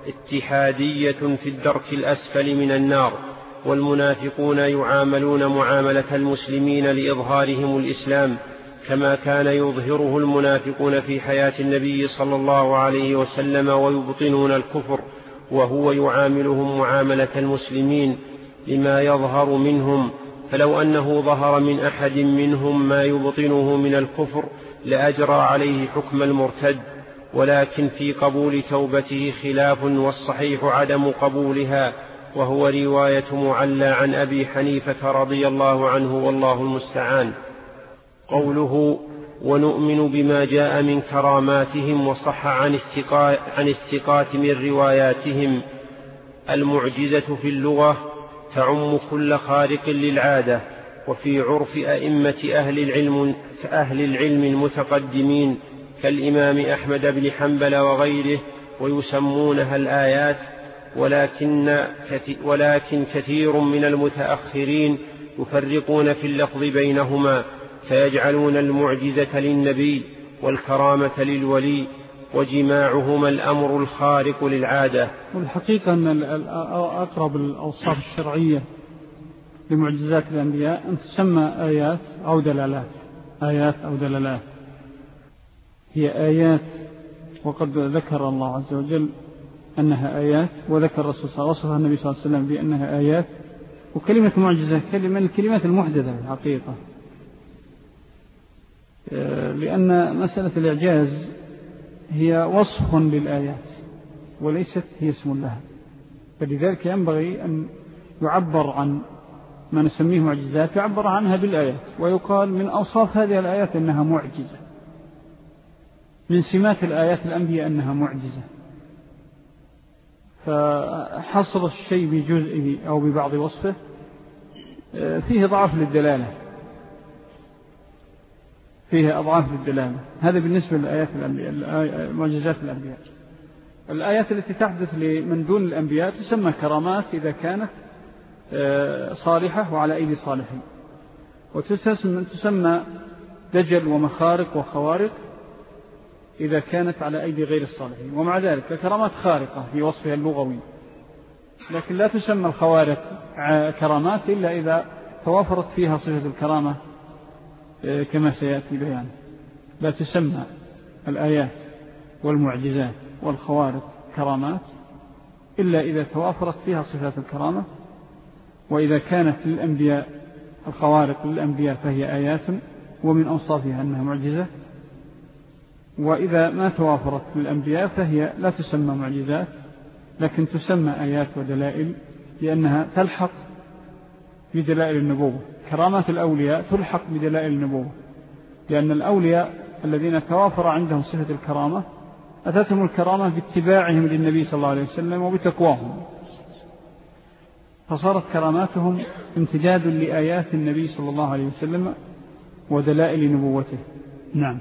اتحادية في الدرك الأسفل من النار، والمنافقون يعاملون معاملة المسلمين لإظهارهم الإسلام كما كان يظهره المنافقون في حياة النبي صلى الله عليه وسلم ويبطنون الكفر، وهو يعاملهم معاملة المسلمين لما يظهر منهم. فلو أنه ظهر من أحد منهم ما يبطنه من الكفر لأجرى عليه حكم المرتد، ولكن في قبول توبته خلاف، والصحيح عدم قبولها، وهو رواية معلى عن أبي حنيفة رضي الله عنه والله المستعان. قوله ونؤمن بما جاء من كراماتهم وصح عن الثقات من رواياتهم. المعجزة في اللغة تعم كل خارق للعادة، وفي عرف أئمة أهل العلم, أهل العلم المتقدمين كالإمام أحمد بن حنبل وغيره، ويسمونها الآيات. ولكن, ولكن كثير من المتأخرين يفرقون في اللفظ بينهما، فيجعلون المعجزة للنبي والكرامة للولي، وجماعهما الأمر الخارق للعادة. والحقيقة أن أقرب الأوصاف الشرعية لمعجزات الأنبياء أن تسمى آيات أو دلالات. آيات أو دلالات هي آيات، وقد ذكر الله عز وجل أنها آيات، وذكر الرسول صلى الله عليه وسلم وصف النبي صلى الله عليه وسلم بأنها آيات. وكلمة معجزة كلمة من الكلمات المحدثة في الحقيقة، لأن مسألة الإعجاز هي وصف للآيات وليست هي اسم لها، فلذلك ينبغي أن يعبر عن ما نسميه معجزات يعبر عنها بالآيات، ويقال من أوصاف هذه الآيات أنها معجزة، من سمات الآيات الأنبياء أنها معجزة. فحصر الشيء بجزئه أو ببعض وصفه فيه ضعف للدلالة، فيه أضعاف للدلالة. هذا بالنسبة للآيات الأنبياء، معجزات الأنبياء. الآيات التي تحدث لمن دون الأنبياء تسمى كرامات إذا كانت صالحة وعلى أيدي صالحين، وتسمى دجل ومخارق وخوارق إذا كانت على أيدي غير الصالحين. ومع ذلك كرامات خارقة في وصفها اللغوي، لكن لا تسمى الخوارق كرامات إلا إذا توافرت فيها صفة الكرامة كما سيأتي بيان. لا تسمى الآيات والمعجزات والخوارق كرامات إلا إذا توافرت فيها صفات الكرامة. وإذا كانت للأنبياء الخوارق للأنبياء فهي آيات ومن أوصافها أنها معجزة، وإذا ما توافرت للأنبياء فهي لا تسمى معجزات لكن تسمى آيات ودلائل لأنها تلحق بدلائل النبوة. كرامات الأولياء تلحق بدلائل النبوة، لأن الأولياء الذين توافر عندهم صفة الكرامة أتتهم الكرامة باتباعهم للنبي صلى الله عليه وسلم وبتقواهم، فصارت كراماتهم امتداد لآيات النبي صلى الله عليه وسلم ودلائل نبوته. نعم.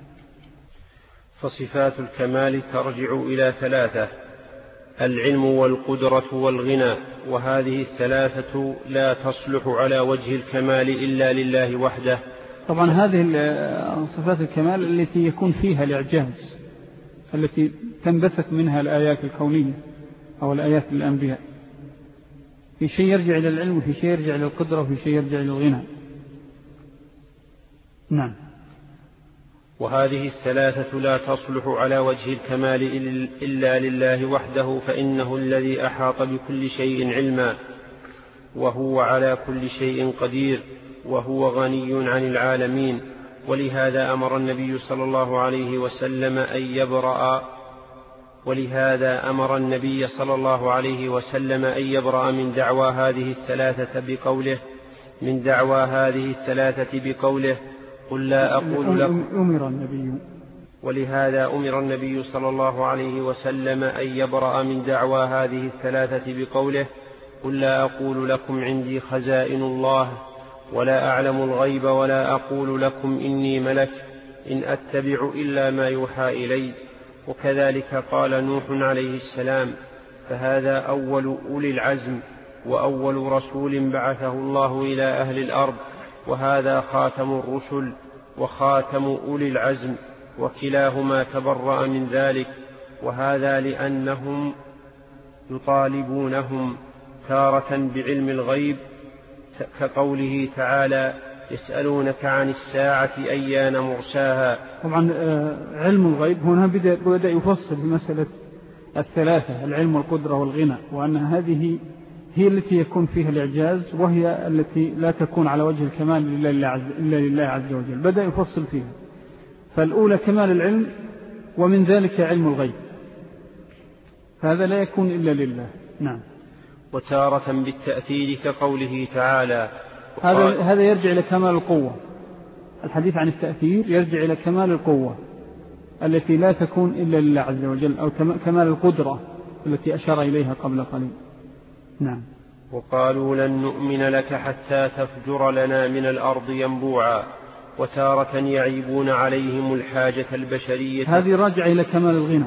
فصفات الكمال ترجع إلى ثلاثة: العلم والقدرة والغنى، وهذه الثلاثة لا تصلح على وجه الكمال إلا لله وحده. طبعا هذه صفات الكمال التي يكون فيها الإعجاز، التي تنبثق منها الآيات الكونية أو الآيات الأنبياء، في شيء يرجع إلى العلم وفي شيء يرجع إلى القدرة وفي شيء يرجع إلى الغنى. نعم. وهذه الثلاثة لا تصلح على وجه الكمال إلا لله وحده، فإنه الذي أحاط بكل شيء علما، وهو على كل شيء قدير، وهو غني عن العالمين. ولهذا أمر النبي صلى الله عليه وسلم أن يبرأ ولهذا أمر النبي صلى الله عليه وسلم أن يبرأ من دعوى هذه الثلاثة بقوله من دعوى هذه الثلاثة بقوله قل لا أقول لكم أمر النبي ولهذا أمر النبي صلى الله عليه وسلم أن يبرأ من دعوى هذه الثلاثة بقوله قل لا أقول لكم عندي خزائن الله ولا أعلم الغيب ولا أقول لكم إني ملك إن أتبع إلا ما يوحى إلي. وكذلك قال نوح عليه السلام، فهذا أول أولي العزم وأول رسول بعثه الله إلى أهل الأرض، وهذا خاتم الرسل وخاتم أولي العزم، وكلاهما تبرأ من ذلك. وهذا لأنهم يطالبونهم تارة بعلم الغيب كقوله تعالى يسألونك عن الساعة أيان مرساها. طبعا علم الغيب هنا بدأ يفصل في مسألة الثلاثة: العلم والقدرة والغنى، وأن هذه هي التي يكون فيها الإعجاز، وهي التي لا تكون على وجه الكمال إلا لله عز وجل. بدأ يفصل فيها. فالأولى كمال العلم، ومن ذلك علم الغيب، هذا لا يكون إلا لله. نعم. وتارة بالتأثير كقوله تعالى هذا هذا يرجع إلى كمال القوة. الحديث عن التأثير يرجع إلى كمال القوة التي لا تكون إلا لله عز وجل، أو كمال القدرة التي أشار إليها قبل قليل. نعم. وقالوا لن نؤمن لك حتى تفجر لنا من الأرض ينبوعا. وتارة يعيبون عليهم الحاجة البشرية. هذه راجع إلى كمال الغنى،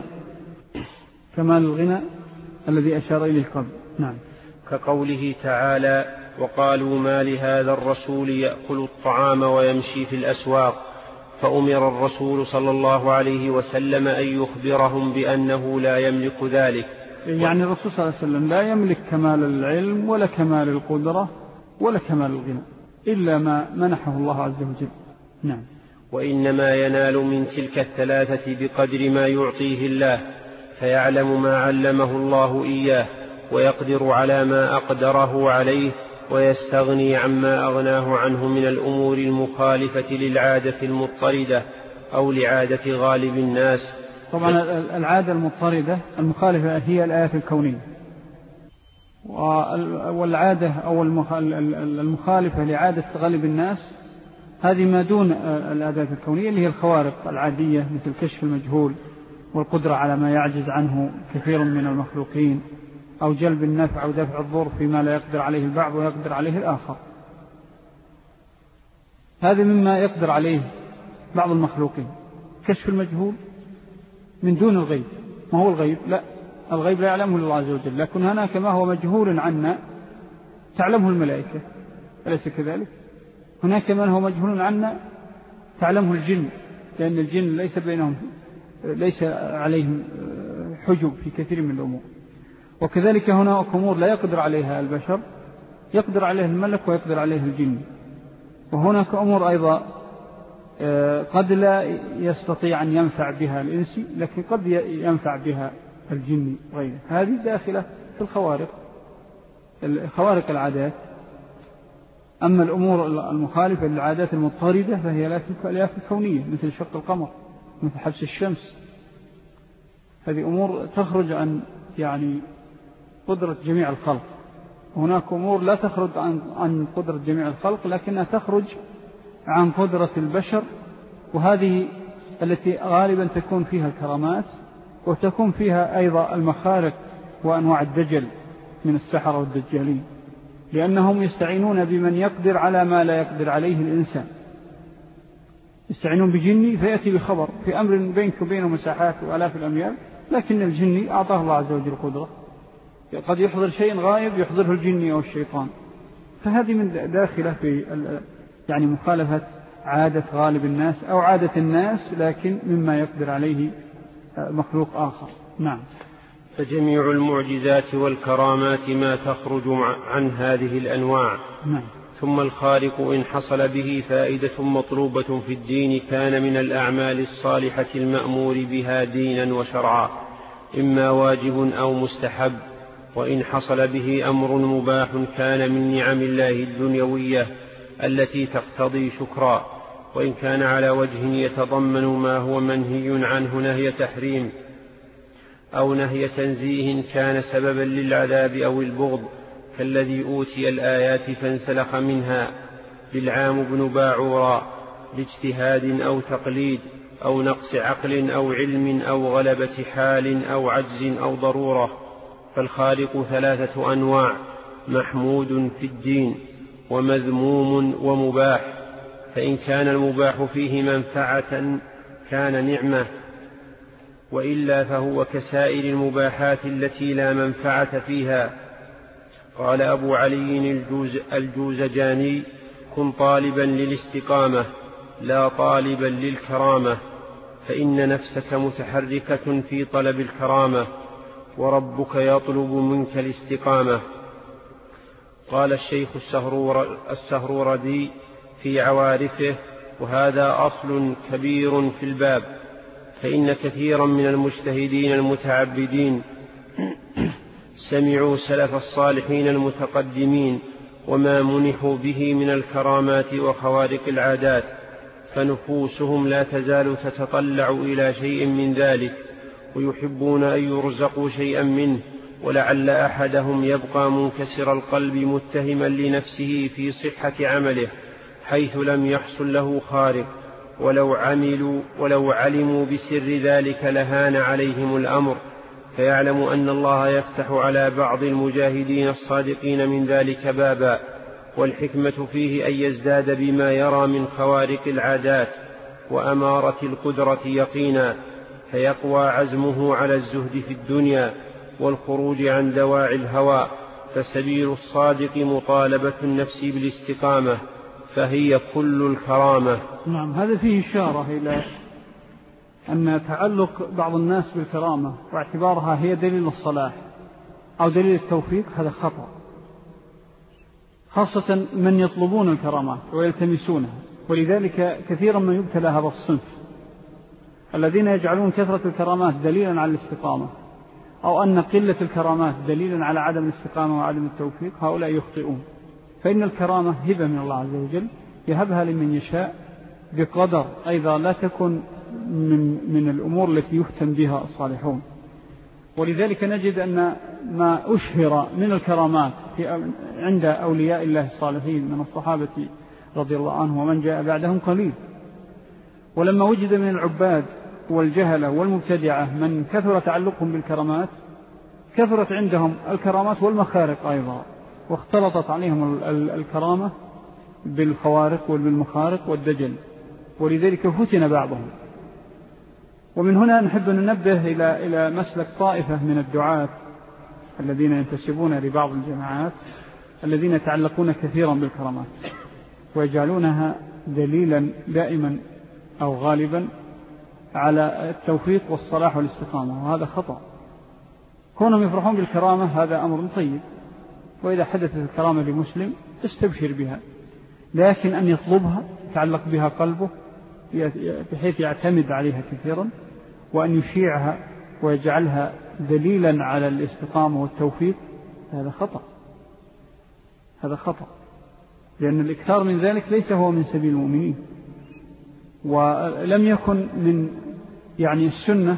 كمال الغنى الذي أشار إليه قبل. نعم. كقوله تعالى وقالوا ما لهذا الرسول يأكل الطعام ويمشي في الأسواق، فأمر الرسول صلى الله عليه وسلم أن يخبرهم بأنه لا يملك ذلك. يعني الرسول صلى الله عليه وسلم لا يملك كمال العلم ولا كمال القدرة ولا كمال الغنى إلا ما منحه الله عز وجل. نعم. وإنما ينال من تلك الثلاثة بقدر ما يعطيه الله، فيعلم ما علمه الله إياه ويقدر على ما أقدره عليه، ويستغني عما أغناه عنه من الأمور المخالفة للعادة المضطردة أو لعادة غالب الناس. طبعا العادة المضطردة المخالفة هي الآيات الكونية، والعادة أو المخالفة لعادة غالب الناس هذه ما دون الآيات الكونية، اللي هي الخوارق العادية مثل كشف المجهول والقدرة على ما يعجز عنه كثير من المخلوقين، أو جلب النفع أو دفع الضر فيما لا يقدر عليه البعض ويقدر عليه الآخر. هذا مما يقدر عليه بعض المخلوقين. كشف المجهول من دون الغيب. ما هو الغيب؟ لا، الغيب لا يعلمه الله عز وجل، لكن هناك ما هو مجهول عنا تعلمه الملائكة، أليس كذلك؟ هناك من هو مجهول عنا تعلمه الجن، لأن الجن ليس بينهم ليس عليهم حجب في كثير من الأمور. وكذلك هناك أمور لا يقدر عليها البشر، يقدر عليها الملك ويقدر عليها الجن. وهناك أمور أيضا قد لا يستطيع أن ينفع بها الإنسي، لكن قد ينفع بها الجن غيره. هذه داخلة في الخوارق، خوارق العادات. أما الأمور المخالفة للعادات المضطردة فهي لا في الكونية، مثل شق القمر، مثل حبس الشمس. هذه أمور تخرج عن يعني قدرة جميع الخلق. هناك أمور لا تخرج عن, عن قدرة جميع الخلق لكنها تخرج عن قدرة البشر، وهذه التي غالبا تكون فيها الكرامات، وتكون فيها أيضا المخارق وأنواع الدجل من السحرة والدجالين، لأنهم يستعينون بمن يقدر على ما لا يقدر عليه الإنسان. يستعينون بجني فيأتي بخبر في أمر بينك وبينه مساحات وآلاف الأميال، لكن الجني أعطاه الله عز وجل قدرة، قد يحضر شيء غائب يحضره الجني أو الشيطان. فهذه من داخلة في يعني مخالفة عادة غالب الناس أو عادة الناس، لكن مما يقدر عليه مخلوق آخر. نعم. فجميع المعجزات والكرامات ما تخرج عن هذه الأنواع. نعم. ثم الخالق إن حصل به فائدة مطلوبة في الدين كان من الأعمال الصالحة المأمور بها دينا وشرعا، إما واجب أو مستحب. وإن حصل به أمر مباح كان من نعم الله الدنيوية التي تقتضي شكرا، وإن كان على وجه يتضمن ما هو منهي عنه نهي تحريم أو نهي تنزيه كان سببا للعذاب أو البغض، كالذي أوتي الآيات فانسلخ منها بالعام بن باعورا لاجتهاد أو تقليد أو نقص عقل أو علم أو غلبة حال أو عجز أو ضرورة. فالخالق ثلاثة أنواع: محمود في الدين ومذموم ومباح. فإن كان المباح فيه منفعة كان نعمة، وإلا فهو كسائر المباحات التي لا منفعة فيها. قال أبو علي الجوز الجوزجاني: كن طالبا للاستقامة لا طالبا للكرامة، فإن نفسك متحركة في طلب الكرامة وربك يطلب منك الاستقامة. قال الشيخ السهروردي في عوارفه: وهذا أصل كبير في الباب، فإن كثيرا من المجتهدين المتعبدين سمعوا سلف الصالحين المتقدمين وما منحوا به من الكرامات وخوارق العادات، فنفوسهم لا تزال تتطلع إلى شيء من ذلك، ويحبون أن يرزقوا شيئا منه، ولعل أحدهم يبقى منكسر القلب متهما لنفسه في صحة عمله حيث لم يحصل له خارق، ولو عملوا ولو علموا بسر ذلك لهان عليهم الأمر، فيعلم أن الله يفتح على بعض المجاهدين الصادقين من ذلك بابا، والحكمة فيه أن يزداد بما يرى من خوارق العادات وأمارة القدرة يقينا، فيقوى عزمه على الزهد في الدنيا والخروج عن دواعي الهوى. فسبيل الصادق مطالبة النفس بالاستقامة، فهي كل الكرامة. نعم. هذا فيه إشارة إلى أن تعلق بعض الناس بالكرامة واعتبارها هي دليل الصلاح أو دليل التوفيق هذا خطأ، خاصة من يطلبون الكرامات ويلتمسونها. ولذلك كثيرا ما يبتلى هذا الصنف الذين يجعلون كثرة الكرامات دليلا على الاستقامة، أو أن قلة الكرامات دليلا على عدم الاستقامة وعدم التوفيق. هؤلاء يخطئون، فإن الكرامة هبة من الله عز وجل يهبها لمن يشاء بقدر أيضا لا تكون من, من الأمور التي يهتم بها الصالحون. ولذلك نجد أن ما أشهر من الكرامات في عند أولياء الله الصالحين من الصحابة رضي الله عنهم ومن جاء بعدهم قليل. ولما وجد من العباد والجهلة والمبتدعة من كثر تعلقهم بالكرامات كثرت عندهم الكرامات والمخارق أيضا، واختلطت عليهم الكرامة بالخوارق والمخارق والدجل، ولذلك فتن بعضهم. ومن هنا نحب أن ننبه إلى إلى مسلك طائفة من الدعاة الذين ينتسبون لبعض الجماعات الذين يتعلقون كثيرا بالكرامات ويجعلونها دليلا دائما أو غالبا على التوفيق والصلاح والاستقامة، وهذا خطأ. كونهم يفرحون بالكرامة هذا أمر طيب، وإذا حدثت الكرامة لمسلم استبشر بها، لكن أن يطلبها يتعلق بها قلبه بحيث يعتمد عليها كثيرا، وأن يشيعها ويجعلها دليلا على الاستقامة والتوفيق، هذا خطأ. هذا خطأ، لأن الإكثار من ذلك ليس هو من سبيل المؤمنين، ولم يكن من يعني السنة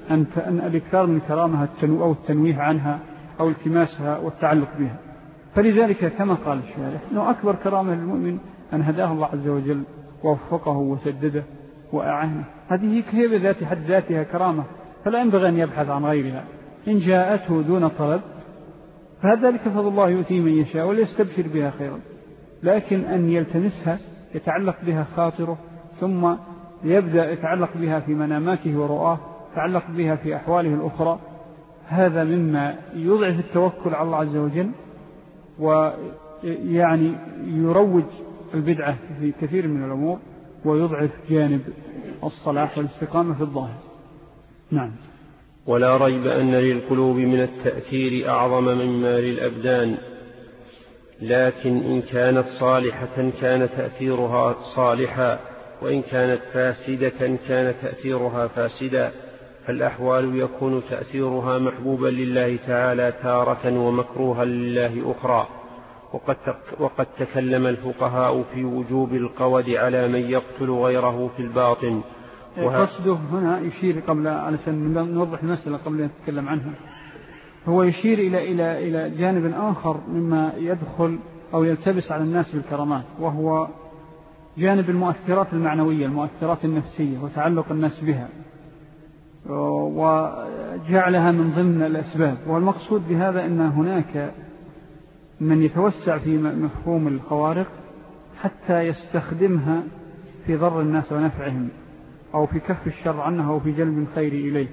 أن الإكثار من الكرامة أو التنويه عنها أو التماسها والتعلق بها. فلذلك كما قال الشارح أنه أكبر كرامة للمؤمن أن هداه الله عز وجل ووفقه وسدده وأعانه. هذه هي بذات حد ذاتها كرامة، فلا ينبغي أن يبحث عن غيرها. إن جاءته دون طلب فذلك فضل الله يؤتيه من يشاء وليستبشر بها خيرا، لكن أن يلتمسها يتعلق بها خاطره ثم يبدأ يتعلق بها في مناماته ورؤاه، يتعلق بها في أحواله الأخرى، هذا مما يضعف التوكل على الله عز وجل ويعني يروج البدعة في كثير من الأمور ويضعف جانب الصلاح والاستقامة في الظاهر. نعم. ولا ريب أن للقلوب من التأثير أعظم مما للأبدان، لكن إن كانت صالحة كان تأثيرها صالحا، وإن كانت فاسدة كان تأثيرها فاسدا، فالأحوال يكون تأثيرها محبوبا لله تعالى تارة ومكروها لله أخرى. وقد, وقد تكلم الفقهاء في وجوب القود على من يقتل غيره في الباطن. قصده هنا يشير قبل علشان نوضح المسألة قبل أن نتكلم عنها، هو يشير إلى, إلى, إلى جانب آخر مما يدخل أو يلتبس على الناس بالكرامات، وهو جانب المؤثرات المعنوية، المؤثرات النفسية وتعلق الناس بها وجعلها من ضمن الأسباب. والمقصود بهذا أن هناك من يتوسع في مفهوم الخوارق حتى يستخدمها في ضر الناس ونفعهم أو في كف الشر عنها أو في جلب الخير إليه،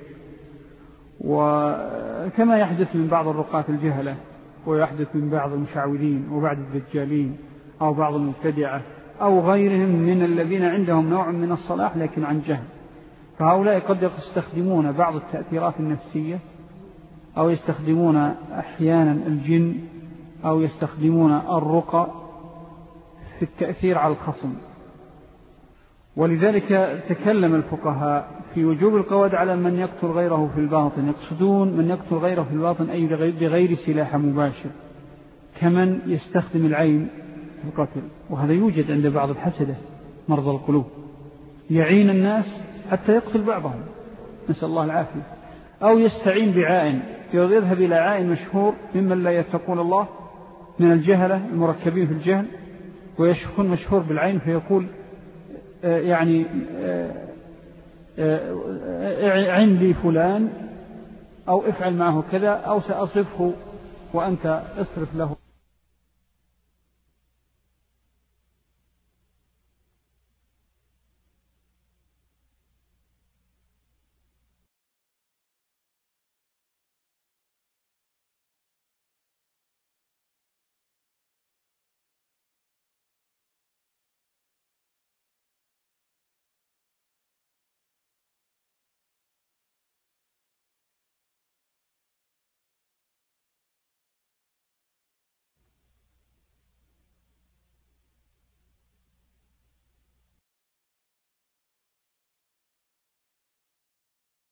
وكما يحدث من بعض الرقاة الجهلة ويحدث من بعض المشعوذين وبعض الدجالين أو بعض المبتدعة أو غيرهم من الذين عندهم نوع من الصلاح لكن عن جهل. فهؤلاء قد يستخدمون بعض التأثيرات النفسية أو يستخدمون أحيانا الجن أو يستخدمون الرقى في التأثير على الخصم. ولذلك تكلم الفقهاء في وجوب القود على من يقتل غيره في الباطن، يقصدون من يقتل غيره في الباطن أي بغير سلاح مباشر، كمن يستخدم العين في القتل، وهذا يوجد عند بعض الحسدة مرضى القلوب، يعين الناس حتى يقتل بعضهم، نسأل الله العافية. أو يستعين بعائن، يذهب إلى عائن مشهور ممن لا يتقون الله من الجهلة المركبين في الجهل، ويشكون مشهور بالعين فيقول يعني عين لي فلان أو افعل معه كذا أو سأصرفه وأنت اصرف له.